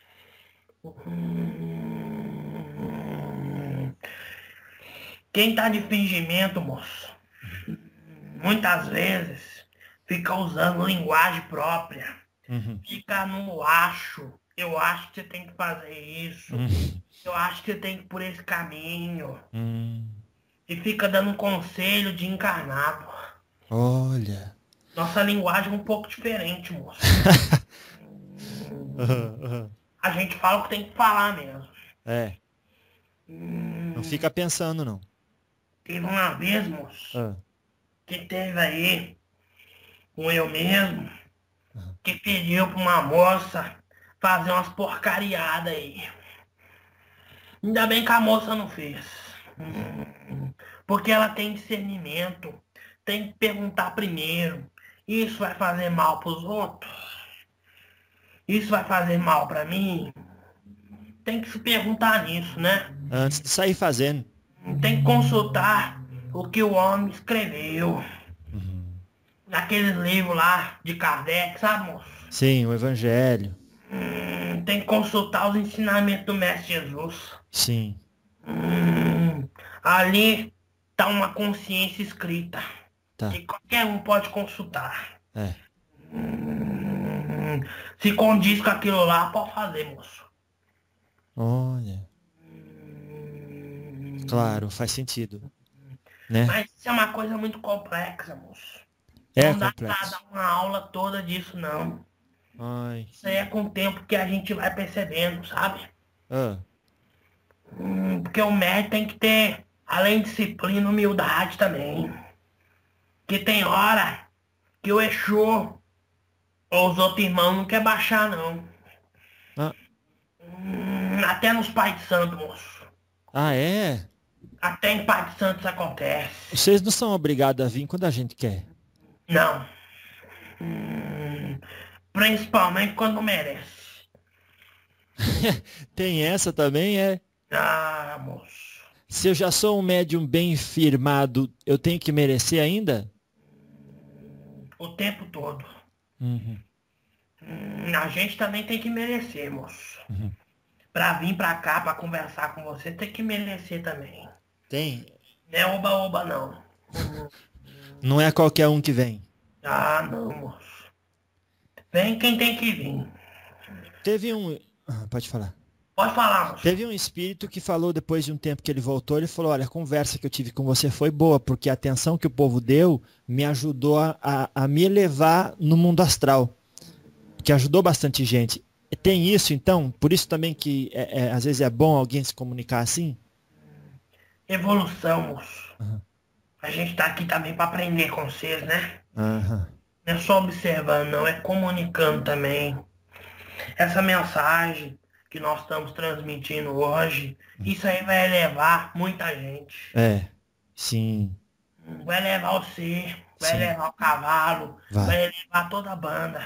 Quem tá de fingimento, moço, muitas vezes fica usando linguagem própria. Uhum. Fica no acho. Eu acho que você tem que fazer isso. Uhum. Eu acho que você tem que ir por esse caminho. Hum. E fica dando conselho de encarnado. Olha. Nossa linguagem é um pouco diferente, moço. Uhum, uhum. A gente fala o que tem que falar mesmo. É, não fica pensando não. Teve uma vez, moço, Ah, que teve aí um eu mesmo uhum. que pediu pra uma moça fazer umas porcariadas aí. Ainda bem que a moça não fez. Porque ela tem discernimento. Tem que perguntar primeiro. Isso vai fazer mal pros outros? Isso vai fazer mal pra mim? Tem que se perguntar nisso, né? Antes de sair fazendo. Tem que consultar o que o homem escreveu. Uhum. Naqueles livros lá de Kardec, sabe, moço? Sim, o Evangelho. Tem que consultar os ensinamentos do Mestre Jesus. Sim. Ali tá uma consciência escrita. Tá. Que qualquer um pode consultar. É. Se condiz com aquilo lá, pode fazer, moço. Olha. Claro, faz sentido. Né? Mas isso é uma coisa muito complexa, moço. É Não dá pra complexo. dar uma aula toda disso, não. Ai. Isso aí é com o tempo que a gente vai percebendo, sabe? Ah. Porque o médico tem que ter, além de disciplina, humildade também. Que tem hora que o Exu ou os outros irmãos não quer baixar, não. Ah. Até nos pais de santo, moço. Ah, é? Até em Pai de Santos acontece. Vocês não são obrigados a vir quando a gente quer. Não. Hum, Principalmente quando merece. Tem essa também, é? Ah, moço. Se eu já sou um médium bem firmado, eu tenho que merecer ainda? O tempo todo. Uhum. A gente também tem que merecer, moço. Uhum. Pra vir pra cá, pra conversar com você, tem que merecer também. Tem. Não é oba-oba, não. Não é qualquer um que vem. Ah, não, moço. Vem quem tem que vir. Teve um. Pode falar. Pode falar, moço. Teve um espírito que falou depois de um tempo que ele voltou, ele falou, olha, a conversa que eu tive com você foi boa, porque a atenção que o povo deu me ajudou a me elevar no mundo astral. Que ajudou bastante gente. Tem isso, então? Por isso também que às vezes é bom alguém se comunicar assim? Evolução, moço. Uhum. A gente tá aqui também pra aprender com vocês, né? Uhum. Não é só observando, não. É comunicando também. Essa mensagem que nós estamos transmitindo hoje, isso aí vai elevar muita gente. É, sim. Vai levar você, vai Sim. levar o cavalo, Vai. vai levar toda a banda.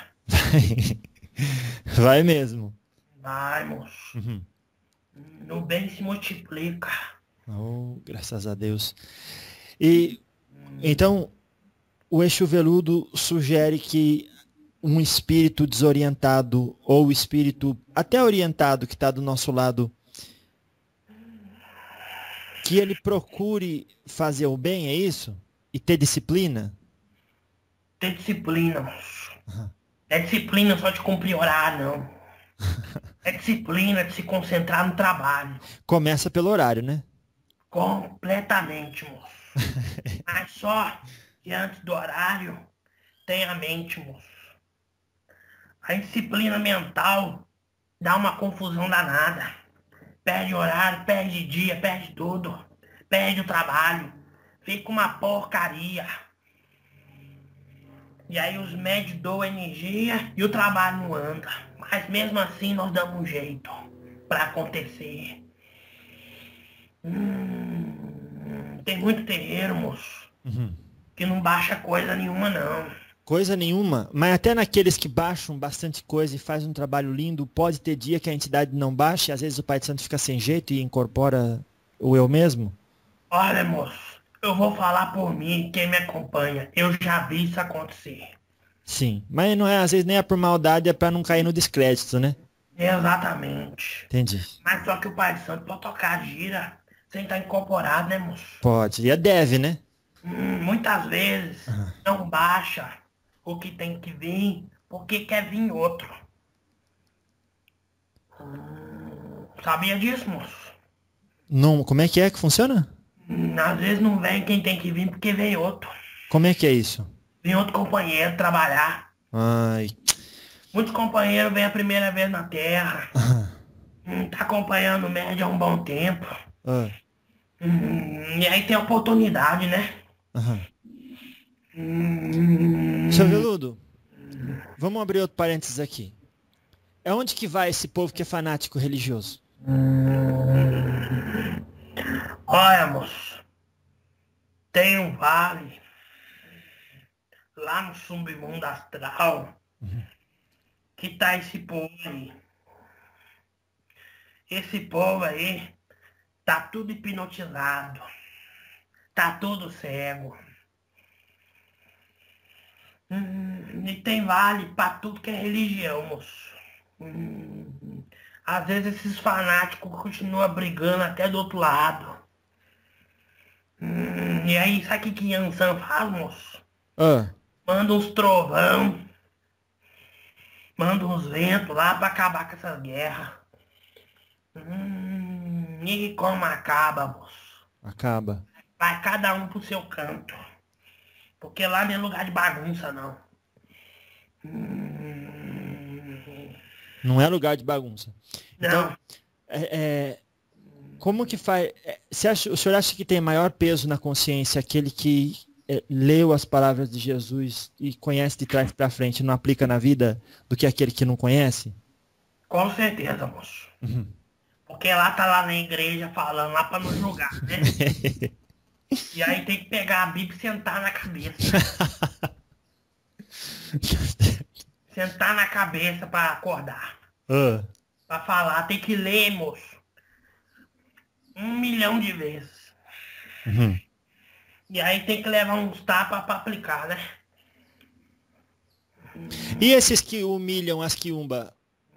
Vai mesmo. Vai, moço. Uhum. O bem se multiplica. Oh, graças a Deus. E então o Exu Veludo sugere que um espírito desorientado ou espírito até orientado que está do nosso lado, que ele procure fazer o bem, é isso? E ter disciplina? Ter disciplina, moço. Uhum. É disciplina só de cumprir horário, não. É disciplina de se concentrar no trabalho. Começa pelo horário, né? Completamente, moço. Mas só que antes do horário tem a mente, moço. A disciplina mental dá uma confusão danada. Perde horário, perde dia, perde tudo. Perde o trabalho. Fica uma porcaria. E aí os médios dão energia e o trabalho não anda. Mas mesmo assim nós damos um jeito para acontecer. Tem muito terreiro, moço, que não baixa coisa nenhuma, não. Coisa nenhuma, mas até naqueles que baixam bastante coisa e fazem um trabalho lindo, pode ter dia que a entidade não baixa e às vezes o Pai de Santo fica sem jeito e incorpora o eu mesmo? Olha, moço, eu vou falar por mim, quem me acompanha. Eu já vi isso acontecer. Sim, mas não é, às vezes nem é por maldade, é para não cair no descrédito, né? Exatamente. Entendi. Mas só que o Pai Santo pode tocar gira sem estar incorporado, né, moço? Pode, e deve, né? Muitas vezes não baixa o que tem que vir, porque quer vir outro. Sabia disso, moço? Não, como é que funciona? Às vezes não vem quem tem que vir porque vem outro. Como é que é isso? Vem outro companheiro trabalhar. Ai. Muitos companheiros vêm a primeira vez na Terra. Tá acompanhando o médio há um bom tempo. Ah. E aí tem oportunidade, né? Seu Veludo, vamos abrir outro parênteses aqui. É onde que vai esse povo que é fanático religioso? Olha, moço, tem um vale lá no submundo astral que tá esse povo aí. Esse povo aí tá tudo hipnotizado, tá tudo cego. E tem vale pra tudo que é religião, moço. Às vezes esses fanáticos continuam brigando até do outro lado. E aí, sabe o que Yansan faz, moço? Manda uns trovão, manda uns ventos lá pra acabar com essas guerras. E como acaba, moço? Acaba. Vai cada um pro seu canto. Porque lá não é lugar de bagunça, não. Não é lugar de bagunça. Não. Então, como que faz... o senhor acha que tem maior peso na consciência aquele que leu as palavras de Jesus e conhece de trás para frente e não aplica na vida do que aquele que não conhece? Com certeza, moço. Porque lá tá lá na igreja falando lá pra não julgar, né? E aí tem que pegar a Bíblia e sentar na cabeça. Sentar na cabeça pra acordar. Ah, Pra falar, tem que ler, moço. 1 milhão de vezes. uhum. E aí tem que levar uns tapas pra aplicar, né? E esses que humilham as quiumba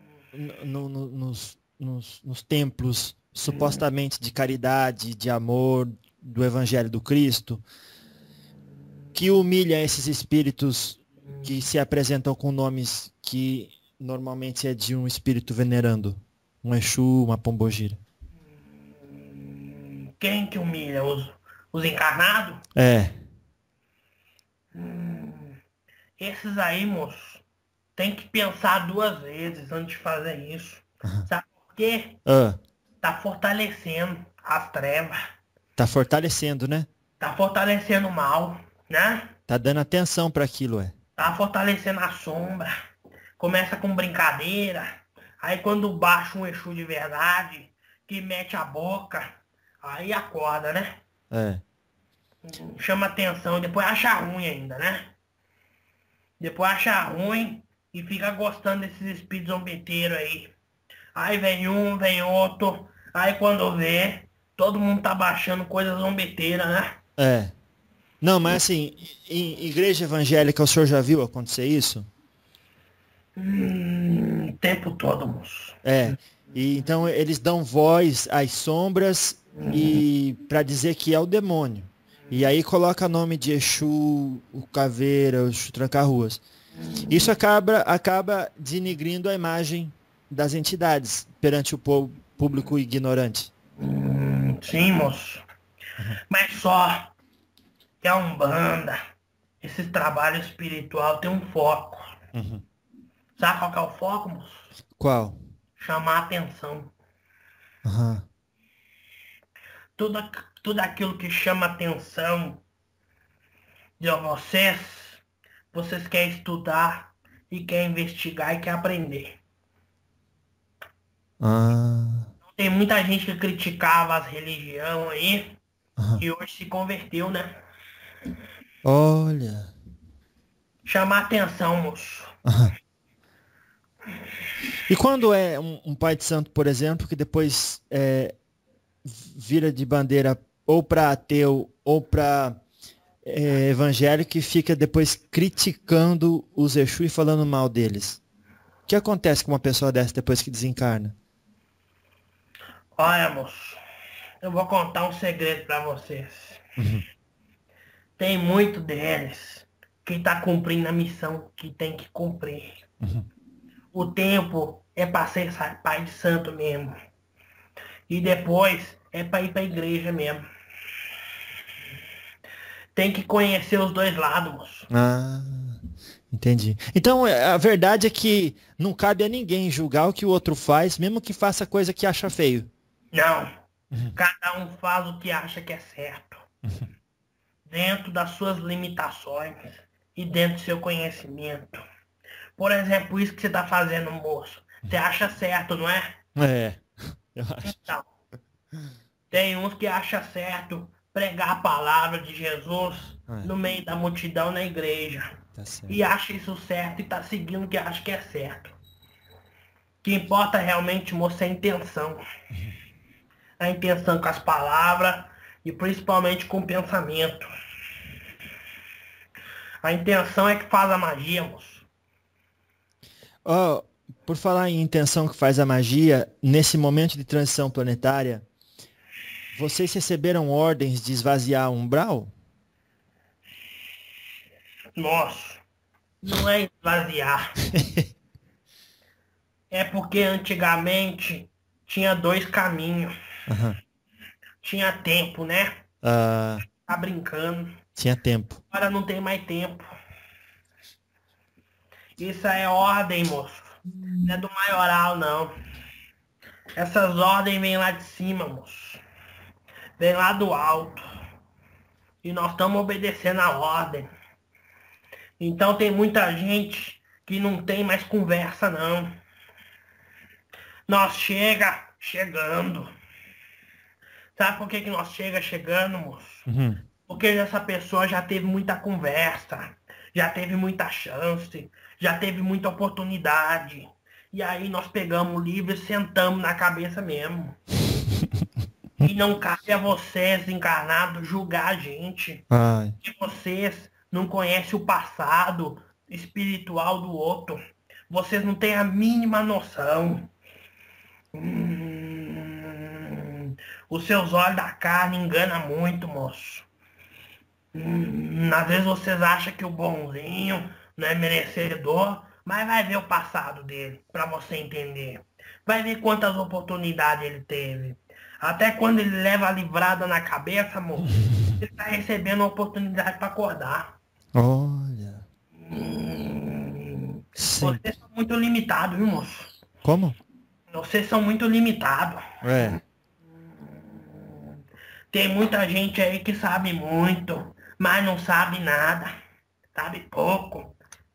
nos templos supostamente de caridade, de amor, do Evangelho do Cristo, que humilha esses espíritos que se apresentam com nomes que normalmente é de um espírito venerando, um Exu, uma Pombogira. Quem que humilha? Os encarnados? É. Esses aí, moço, tem que pensar 2 vezes antes de fazer isso. Sabe por quê? Ah, Tá fortalecendo as trevas. tá fortalecendo, né? Tá fortalecendo o mal, né? Tá dando atenção para aquilo, é. Tá fortalecendo a sombra. Começa com brincadeira. Aí quando baixa um Exu de verdade, que mete a boca, aí acorda, né? É. Chama atenção, depois acha ruim ainda, né? Depois acha ruim e fica gostando desses espíritos zombeteiros aí. Aí vem um, vem outro. Aí quando vê, todo mundo tá baixando coisa zombeteira, né? É. Não, mas assim, em igreja evangélica o senhor já viu acontecer isso? O tempo todo, moço. É. E então eles dão voz às sombras e para dizer que é o demônio. E aí coloca nome de Exu, o Caveira, o Exu Tranca-Ruas. Isso acaba denigrindo a imagem das entidades perante o público ignorante. Sim, moço. Mas só que a Umbanda, esse trabalho espiritual tem um foco. Uhum. Sabe qual que é o foco, moço? Qual? Chamar a atenção. Uhum. Tudo aquilo que chama a atenção de vocês querem estudar e querem investigar e querem aprender. Ah. Tem muita gente que criticava as religiões aí Uhum. e hoje se converteu, né? Olha. Chamar atenção, moço. Uhum. E quando é um pai de santo, por exemplo, que depois vira de bandeira ou para ateu ou para evangélico e fica depois criticando os Exu e falando mal deles. O que acontece com uma pessoa dessa depois que desencarna? Olha, moço, eu vou contar um segredo para vocês. Uhum. Tem muito deles que tá cumprindo a missão que tem que cumprir. Uhum. O tempo é para ser pai de santo mesmo. E depois é para ir para a igreja mesmo. Tem que conhecer os dois lados, moço. Ah, entendi. Então, a verdade é que não cabe a ninguém julgar o que o outro faz, mesmo que faça coisa que acha feio. Não. Cada um faz o que acha que é certo. Dentro das suas limitações e dentro do seu conhecimento. Por exemplo, isso que você está fazendo, moço. Você acha certo, não é? É, eu acho. Então, tem uns que acham certo pregar a palavra de Jesus no meio da multidão na igreja. Tá certo. E acha isso certo e está seguindo o que acha que é certo. O que importa realmente, moço, é a intenção. A intenção com as palavras e principalmente com o pensamento. A intenção é que faz a magia, moço. Oh, por falar em intenção que faz a magia, nesse momento de transição planetária, vocês receberam ordens de esvaziar o umbral? Nossa, não é esvaziar. É porque antigamente tinha 2 caminhos. Uhum. Tinha tempo, né? Tá brincando. Tinha tempo. Agora não tem mais tempo. Isso é ordem, moço. Não é do maioral, não. Essas ordens vêm lá de cima, moço. Vem lá do alto. E nós estamos obedecendo a ordem. Então tem muita gente que não tem mais conversa, não. Nós chega, chegando. Sabe por que nós chegando, moço? Uhum. Porque essa pessoa já teve muita conversa, já teve muita chance, já teve muita oportunidade. E aí nós pegamos o livro e sentamos na cabeça mesmo. E não cabe a vocês, encarnados, julgar a gente. Ai. Que vocês não conhecem o passado espiritual do outro. Vocês não têm a mínima noção. Os seus olhos da carne enganam muito, moço. Às vezes vocês acham que o bonzinho não é merecedor, mas vai ver o passado dele, para você entender. Vai ver quantas oportunidades ele teve. Até quando ele leva a livrada na cabeça, moço, ele está recebendo a oportunidade para acordar. Olha. Sim. Vocês são muito limitados, viu, moço? Como? Vocês são muito limitados. É. Tem muita gente aí que sabe muito, mas não sabe nada. Sabe pouco.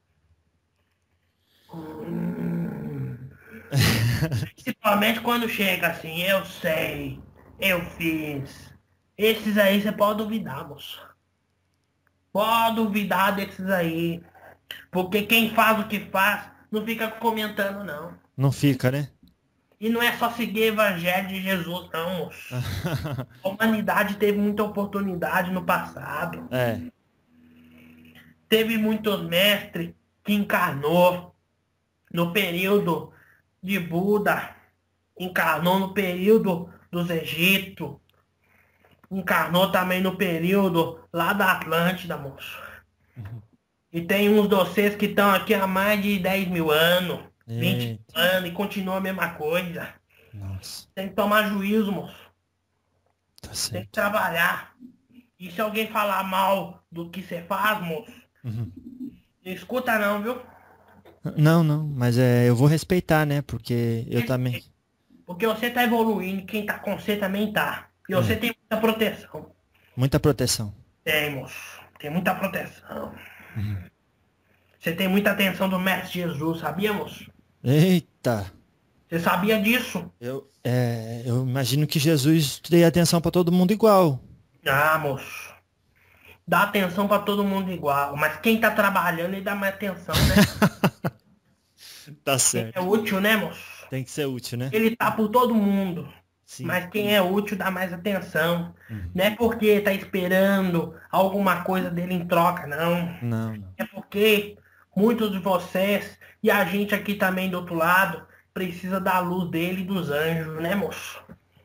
Principalmente quando chega assim, eu sei, eu fiz. Esses aí você pode duvidar, moço. Pode duvidar desses aí. Porque quem faz o que faz, não fica comentando, não. Não fica, né? E não é só seguir o evangelho de Jesus, não, moço. A humanidade teve muita oportunidade no passado. É. Teve muitos mestres que encarnou no período de Buda, encarnou no período dos Egito, encarnou também no período lá da Atlântida, moço. E tem uns de vocês que estão aqui há mais de 10 mil anos, 20 anos, e continua a mesma coisa. Nossa. Tem que tomar juízo, moço. Tá Tem que certo. trabalhar. E se alguém falar mal do que você faz, moço, Uhum. não escuta não, viu? Não, mas eu vou respeitar, né? Porque eu também. Porque você tá evoluindo, quem tá com você também tá. E você tem muita proteção. Muita proteção. Tem, moço. Tem muita proteção. Você tem muita atenção do Mestre Jesus, sabia, moço? Eita. Você sabia disso? Eu imagino que Jesus dê atenção pra todo mundo igual. Ah, moço. Dá atenção pra todo mundo igual. Mas quem tá trabalhando, ele dá mais atenção, né? Tá Quem certo. é útil, né, moço? Tem que ser útil, né? Ele tá por todo mundo. Sim. Mas quem é útil dá mais atenção. Não é porque tá esperando alguma coisa dele em troca, não. Não. É porque muitos de vocês e a gente aqui também do outro lado precisa da luz dele e dos anjos, né, moço?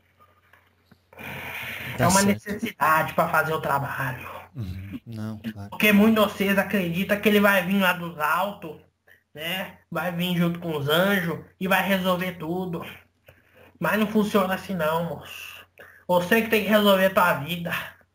Tá É uma certo. necessidade para fazer o trabalho. Não, claro. Porque muitos de vocês acreditam que ele vai vir lá dos altos, né? Vai vir junto com os anjos e vai resolver tudo. Mas não funciona assim não, moço. Você que tem que resolver a tua vida.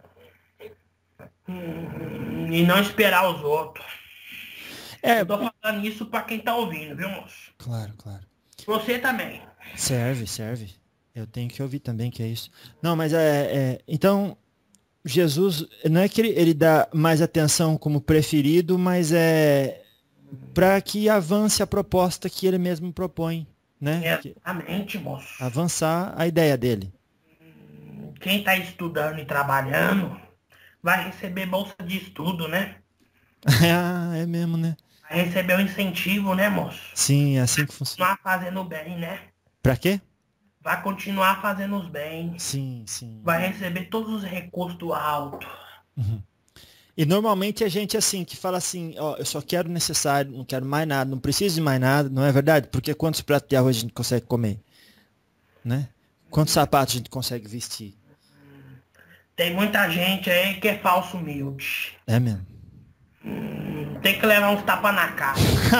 E não esperar os outros. Eu tô falando isso pra quem tá ouvindo, viu, moço? Claro. Você também. Serve. Eu tenho que ouvir também que é isso. Não, mas então, Jesus, não é que ele dá mais atenção como preferido, mas é para que avance a proposta que ele mesmo propõe, né? Exatamente, moço. Avançar a ideia dele. Quem tá estudando e trabalhando vai receber bolsa de estudo, né? É mesmo, né? Vai receber o incentivo, né, moço? Sim, é assim que funciona. Continuar fazendo bem, né? Pra quê? Vai continuar fazendo os bem. Sim. Vai receber todos os recursos do alto. E normalmente a gente assim, que fala assim, ó, eu só quero o necessário, não quero mais nada, não preciso de mais nada, não é verdade? Porque quantos pratos de arroz a gente consegue comer? Né? Quantos sapatos a gente consegue vestir? Tem muita gente aí que é falso humilde. É mesmo. Tem que levar uns tapas na cara.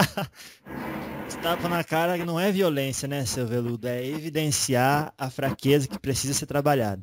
Tapa na cara não é violência, né, seu veludo? É evidenciar a fraqueza que precisa ser trabalhada.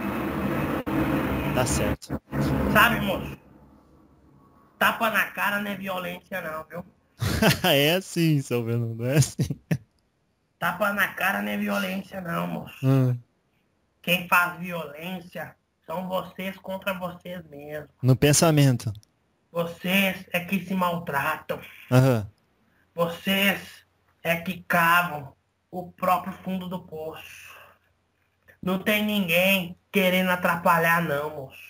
Tá certo. Sabe, moço? Tapa na cara não é violência não, viu? É assim, seu veludo, é assim. Tapa na cara não é violência não, moço. Quem faz violência são vocês contra vocês mesmos. No pensamento. Vocês é que se maltratam. Aham. Vocês é que cavam o próprio fundo do poço. Não tem ninguém querendo atrapalhar, não, moço.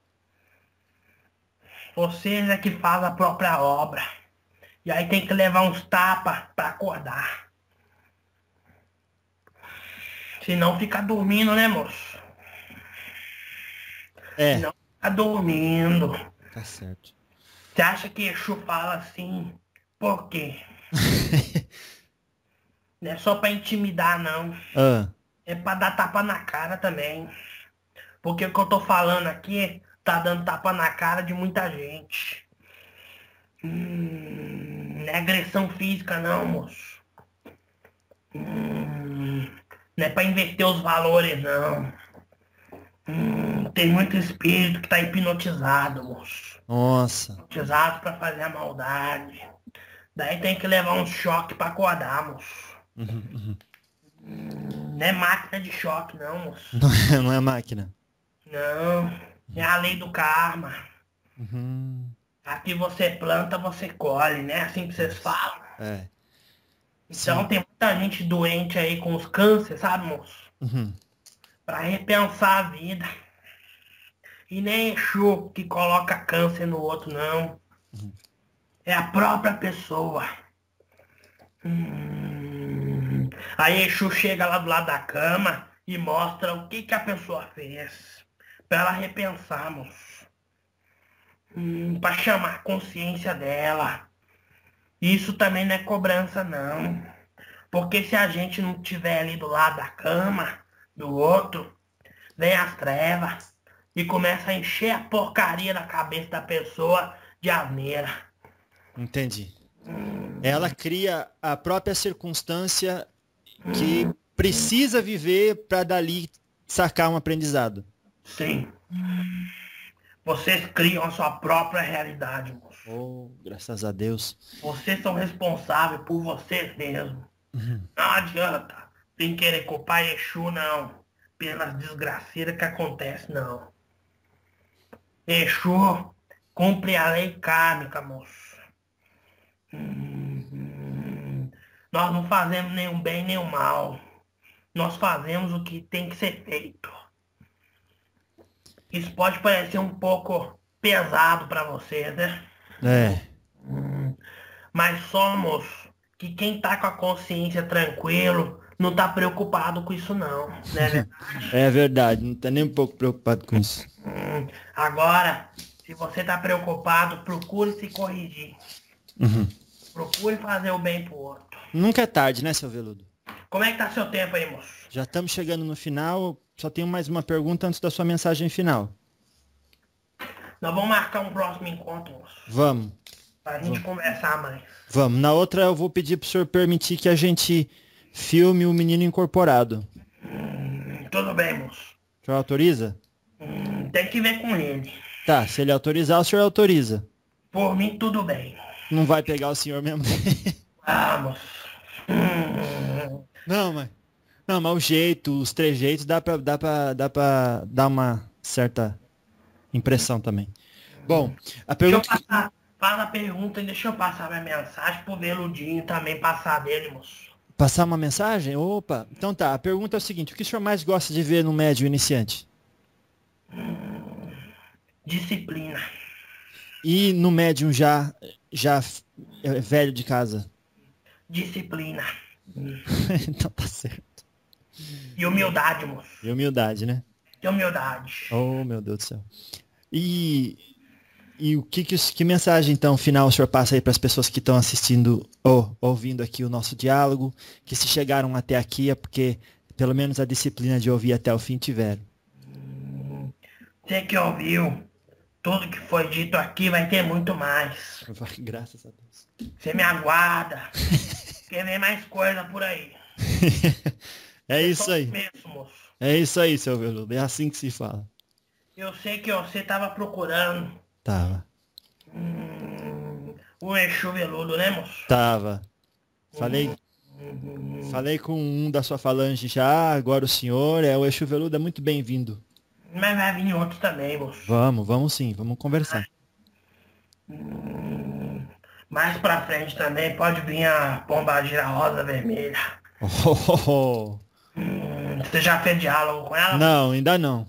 Vocês é que faz a própria obra. E aí tem que levar uns tapas pra acordar. Senão fica dormindo, né, moço? É, Senão fica dormindo. tá certo. Você acha que Exu fala assim? Por quê? Não é só pra intimidar, não. Ah, É pra dar tapa na cara também. Porque o que eu tô falando aqui tá dando tapa na cara de muita gente. Não é agressão física, não, moço. Não é pra inverter os valores, não. Tem muito espírito que tá hipnotizado, moço. nossa. Hipnotizado pra fazer a maldade. Daí tem que levar um choque pra acordar, moço. Uhum. Não é máquina de choque, não, moço. Não é máquina. Não. É a lei do karma. Uhum. Aqui você planta, você colhe, né? Assim que vocês falam. É. Então Sim. tem muita gente doente aí com os cânceres, sabe, moço? Uhum. Pra repensar a vida. E nem Exu que coloca câncer no outro, não. É a própria pessoa. Aí Exu chega lá do lado da cama e mostra o que a pessoa fez. Pra ela repensar, moço. Pra chamar a consciência dela. Isso também não é cobrança, não. Porque se a gente não estiver ali do lado da cama, do outro, vem as trevas e começa a encher a porcaria da cabeça da pessoa de asneira. Entendi. Ela cria a própria circunstância que precisa viver para dali sacar um aprendizado. Sim. Vocês criam a sua própria realidade, moço. Oh, graças a Deus. Vocês são responsáveis por vocês mesmos. Não adianta vir querer culpar Exu, não. Pelas desgraceiras que acontecem, não. Exu cumpre a lei kármica, moço. Nós não fazemos nenhum bem nem o mal. Nós fazemos o que tem que ser feito. Isso pode parecer um pouco pesado para vocês, né? É. Mas somos que quem tá com a consciência tranquilo não tá preocupado com isso não, né? É verdade, não tá nem um pouco preocupado com isso. Agora, se você tá preocupado, procure se corrigir. Procure fazer o bem pro outro. Nunca é tarde, né, seu Veludo? Como é que tá seu tempo aí, moço? Já estamos chegando no final, só tenho mais uma pergunta antes da sua mensagem final. Nós vamos marcar um próximo encontro, moço. Vamos, Pra gente conversar mais. vamos. Na outra eu vou pedir pro senhor permitir que a gente filme o Menino Incorporado. Tudo bem, moço. O senhor autoriza? Tem que ver com ele. Tá, se ele autorizar, o senhor autoriza. Por mim, tudo bem. Não vai pegar o senhor mesmo. Vamos. Não, mas o jeito, os trejeitos dá pra dar uma certa impressão também. Bom, a Deixa eu pergunta que... passar. Fala a pergunta e deixa eu passar minha mensagem pro Veludinho também passar dele, moço. Passar uma mensagem? Opa, então tá. A pergunta é o seguinte: o que o senhor mais gosta de ver no médium iniciante? Disciplina. E no médium já velho de casa? Disciplina. Então tá certo. E humildade, moço. E humildade, né? E humildade. Oh, meu Deus do céu. E o que mensagem, então, final o senhor passa aí para as pessoas que estão assistindo ou ouvindo aqui o nosso diálogo, que se chegaram até aqui é porque pelo menos a disciplina de ouvir até o fim tiveram. Você que ouviu tudo que foi dito aqui, vai ter muito mais. Graças a Deus. Você me aguarda. Quer ver mais coisa por aí. É isso aí. Começo, moço. É isso aí, seu Veludo. É assim que se fala. Eu sei que você tava procurando Tava. o Exu Veludo, né, moço? Tava. Falei com um da sua falange já, agora o senhor, o Exu Veludo é muito bem-vindo. Mas vai vir outro também, moço. Vamos sim, vamos conversar. Mais pra frente também pode vir a pombagira rosa vermelha. Você já fez diálogo com ela? Não, ainda não.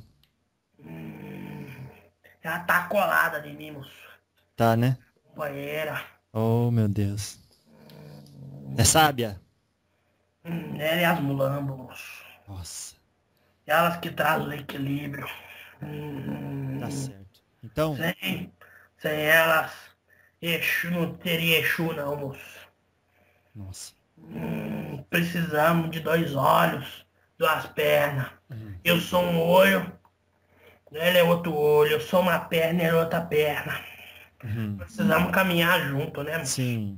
Ela tá colada de mim, moço. Tá, né? Companheira. Oh, meu Deus. É sábia? Ela e as mulambas, moço. Nossa, Elas que trazem o equilíbrio. tá certo. Então, Sem elas, Exu não teria Exu não, moço. nossa. Precisamos de 2 olhos, 2 pernas. Eu sou um olho, ele é outro olho. Eu sou uma perna, ele é outra perna. Precisamos caminhar junto, né, moço? Sim.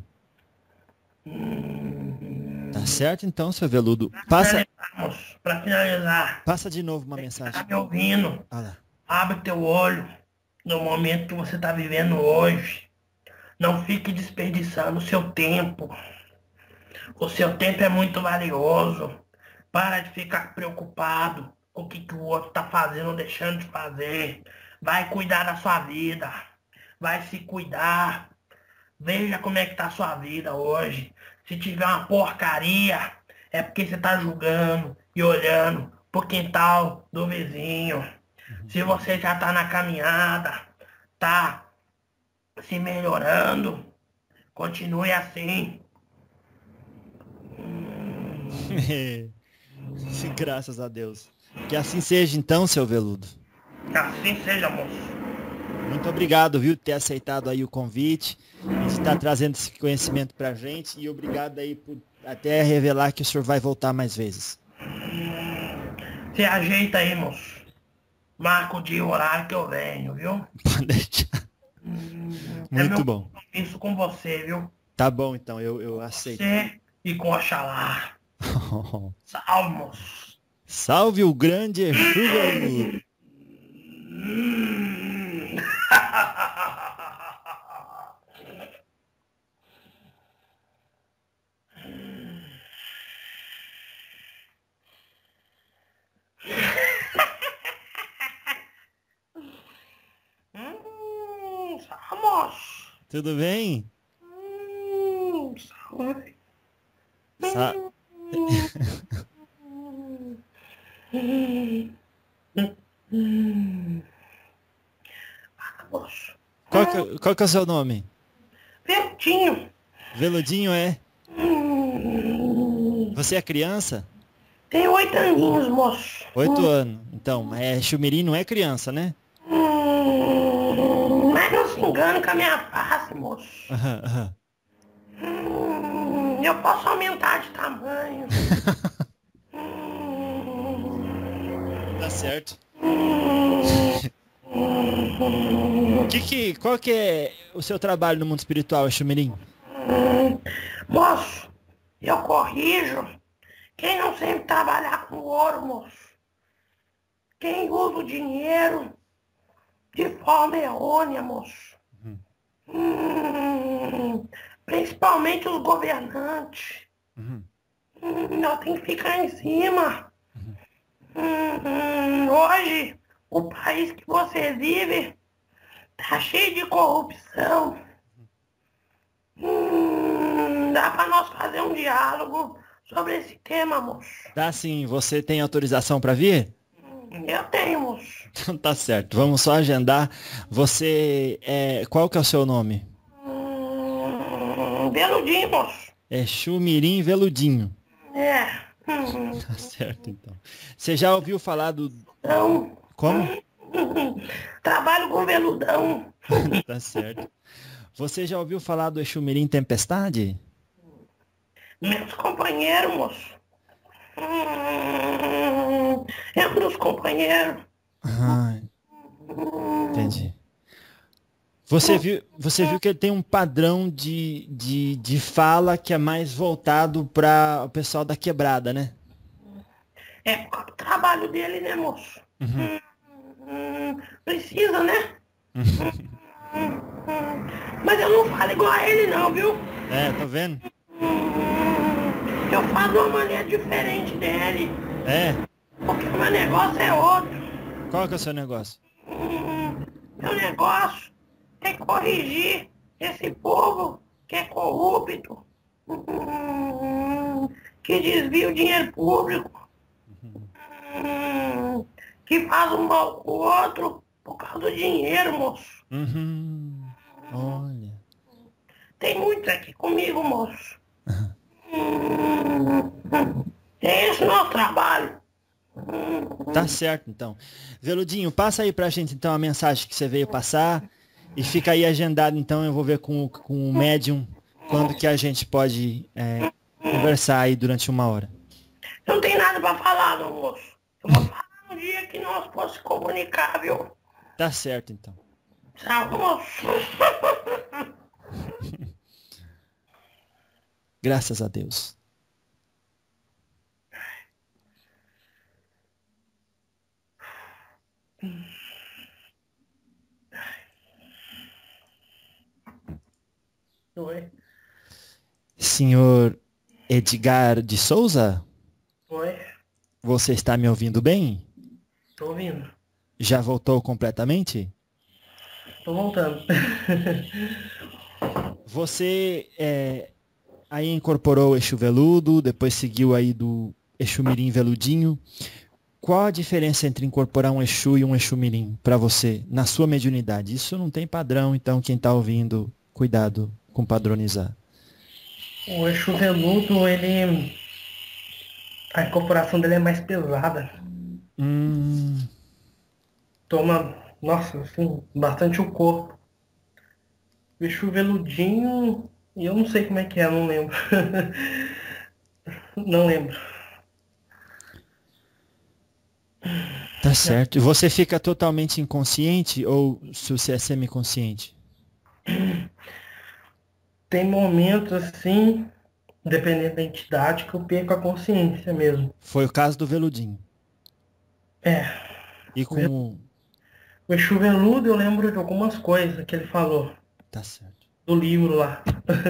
Tá certo então, seu veludo. Passa, Pra finalizar, passa de novo uma tá mensagem. me ouvindo? Olha lá. Abre teu olho no momento que você tá vivendo hoje. Não fique desperdiçando o seu tempo. O seu tempo é muito valioso. Para de ficar preocupado com o que o outro tá fazendo ou deixando de fazer. Vai cuidar da sua vida. Vai se cuidar. Veja como é que tá a sua vida hoje. Se tiver uma porcaria, é porque você tá julgando e olhando pro quintal do vizinho. Se você já tá na caminhada, tá se melhorando, continue assim. Graças a Deus. Que assim seja então, seu veludo. Assim seja, moço. Muito obrigado, viu, por ter aceitado aí o convite e de estar trazendo esse conhecimento pra gente. E obrigado aí por até revelar que o senhor vai voltar mais vezes. Se ajeita aí, moço. Marca o dia e o horário que eu venho, viu? Pode deixar. Muito bom. Isso com você, viu? Tá bom, então, eu aceito. Você e com Oxalá. Salve, moço. Salve o grande Exu Veludo. Salve, moço. Tudo bem? Salve. Sa- Moço. Qual que é o seu nome? Verdinho. Veludinho é? Você é criança? Tem 8 aninhos, moço. 8 anos. Então, Chumirim não é criança, né? Mas não se engane com a minha face, moço. Aham. Eu posso aumentar de tamanho. Tá certo. Qual que é o seu trabalho no mundo espiritual, Chumirim? Moço, eu corrijo quem não sempre trabalhar com ouro, moço. Quem usa o dinheiro de forma errônea, moço. Principalmente os governantes. Nós temos que ficar em cima. Hoje, o país que você vive tá cheio de corrupção. Dá pra nós fazer um diálogo sobre esse tema, moço. Tá sim, você tem autorização para vir? Eu tenho, moço. Então tá certo, vamos só agendar. Qual que é o seu nome? Veludinho, moço. É Chumirim Veludinho. É. Tá certo, então. Você já ouviu falar do... Então, Como? trabalho com veludão. Tá certo. Você já ouviu falar do Exumirim Tempestade? Meus companheiros, moço. É um dos companheiros. Ah, entendi. Você viu que ele tem um padrão de fala que é mais voltado para o pessoal da quebrada, né? É por causa do trabalho dele, né, moço? Precisa, né? Mas eu não falo igual a ele não, viu? É, tá vendo? Eu falo de uma maneira diferente dele. É? Porque o meu negócio é outro. Qual que é o seu negócio? Meu negócio é corrigir esse povo que é corrupto, que desvia o dinheiro público. Que faz um mal com o outro por causa do dinheiro, moço. Olha. Tem muitos aqui comigo, moço. É esse o nosso trabalho. Tá certo, então. Veludinho, passa aí pra gente, então, a mensagem que você veio passar. E fica aí agendado, então, eu vou ver com o médium quando que a gente pode conversar aí durante 1 hora. Eu não tenho nada pra falar, não, moço. Eu vou falar no dia que nós possamos se comunicar, viu? Tá certo, então. Tchau, moço. Graças a Deus. Oi. Senhor Edgar de Souza, Oi. você está me ouvindo bem? Tô ouvindo. Já voltou completamente? Tô voltando. Você aí incorporou o Exu Veludo, depois seguiu aí do Exu Mirim Veludinho. Qual a diferença entre incorporar um Exu e um Exu Mirim para você, na sua mediunidade? Isso não tem padrão, então quem está ouvindo, cuidado com padronizar. O Exu Veludo, a incorporação dele é mais pesada. Toma, nossa, assim, bastante o corpo. O Exu Veludinho, eu não sei como é que é, não lembro. Não lembro. Tá certo. E você fica totalmente inconsciente ou se você é semiconsciente? Tem momentos assim, dependendo da entidade, que eu perco a consciência mesmo. Foi o caso do Veludinho. É. E com O Exu Veludo eu lembro de algumas coisas que ele falou. Tá certo. Do livro lá.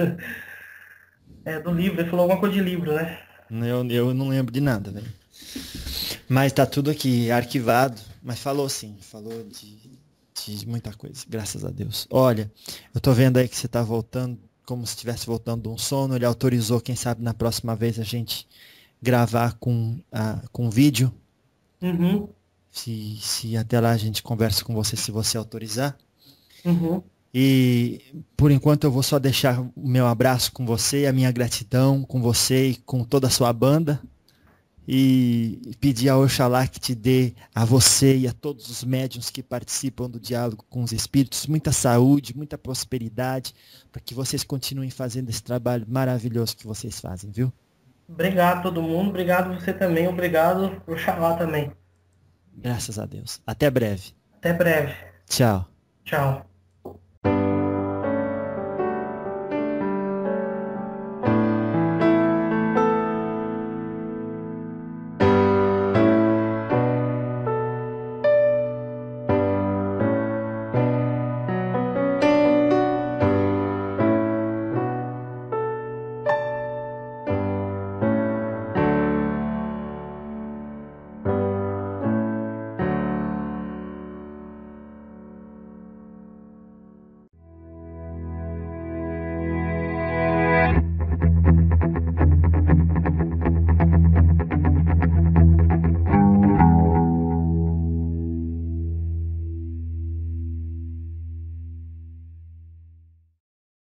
Do livro, ele falou alguma coisa de livro, né? Eu não lembro de nada, velho. Mas tá tudo aqui arquivado. Mas falou sim, falou de muita coisa, graças a Deus. Olha, eu tô vendo aí que você tá voltando, como se estivesse voltando de um sono. Ele autorizou, quem sabe na próxima vez a gente gravar com vídeo. Uhum. Se até lá a gente conversa com você, se você autorizar. Uhum. E por enquanto eu vou só deixar o meu abraço com você, a minha gratidão com você e com toda a sua banda. E pedir a Oxalá que te dê a você e a todos os médiuns que participam do diálogo com os espíritos muita saúde, muita prosperidade, para que vocês continuem fazendo esse trabalho maravilhoso que vocês fazem, viu? Obrigado a todo mundo, obrigado você também, obrigado Oxalá também. Graças a Deus. Até breve. Até breve. Tchau. Tchau.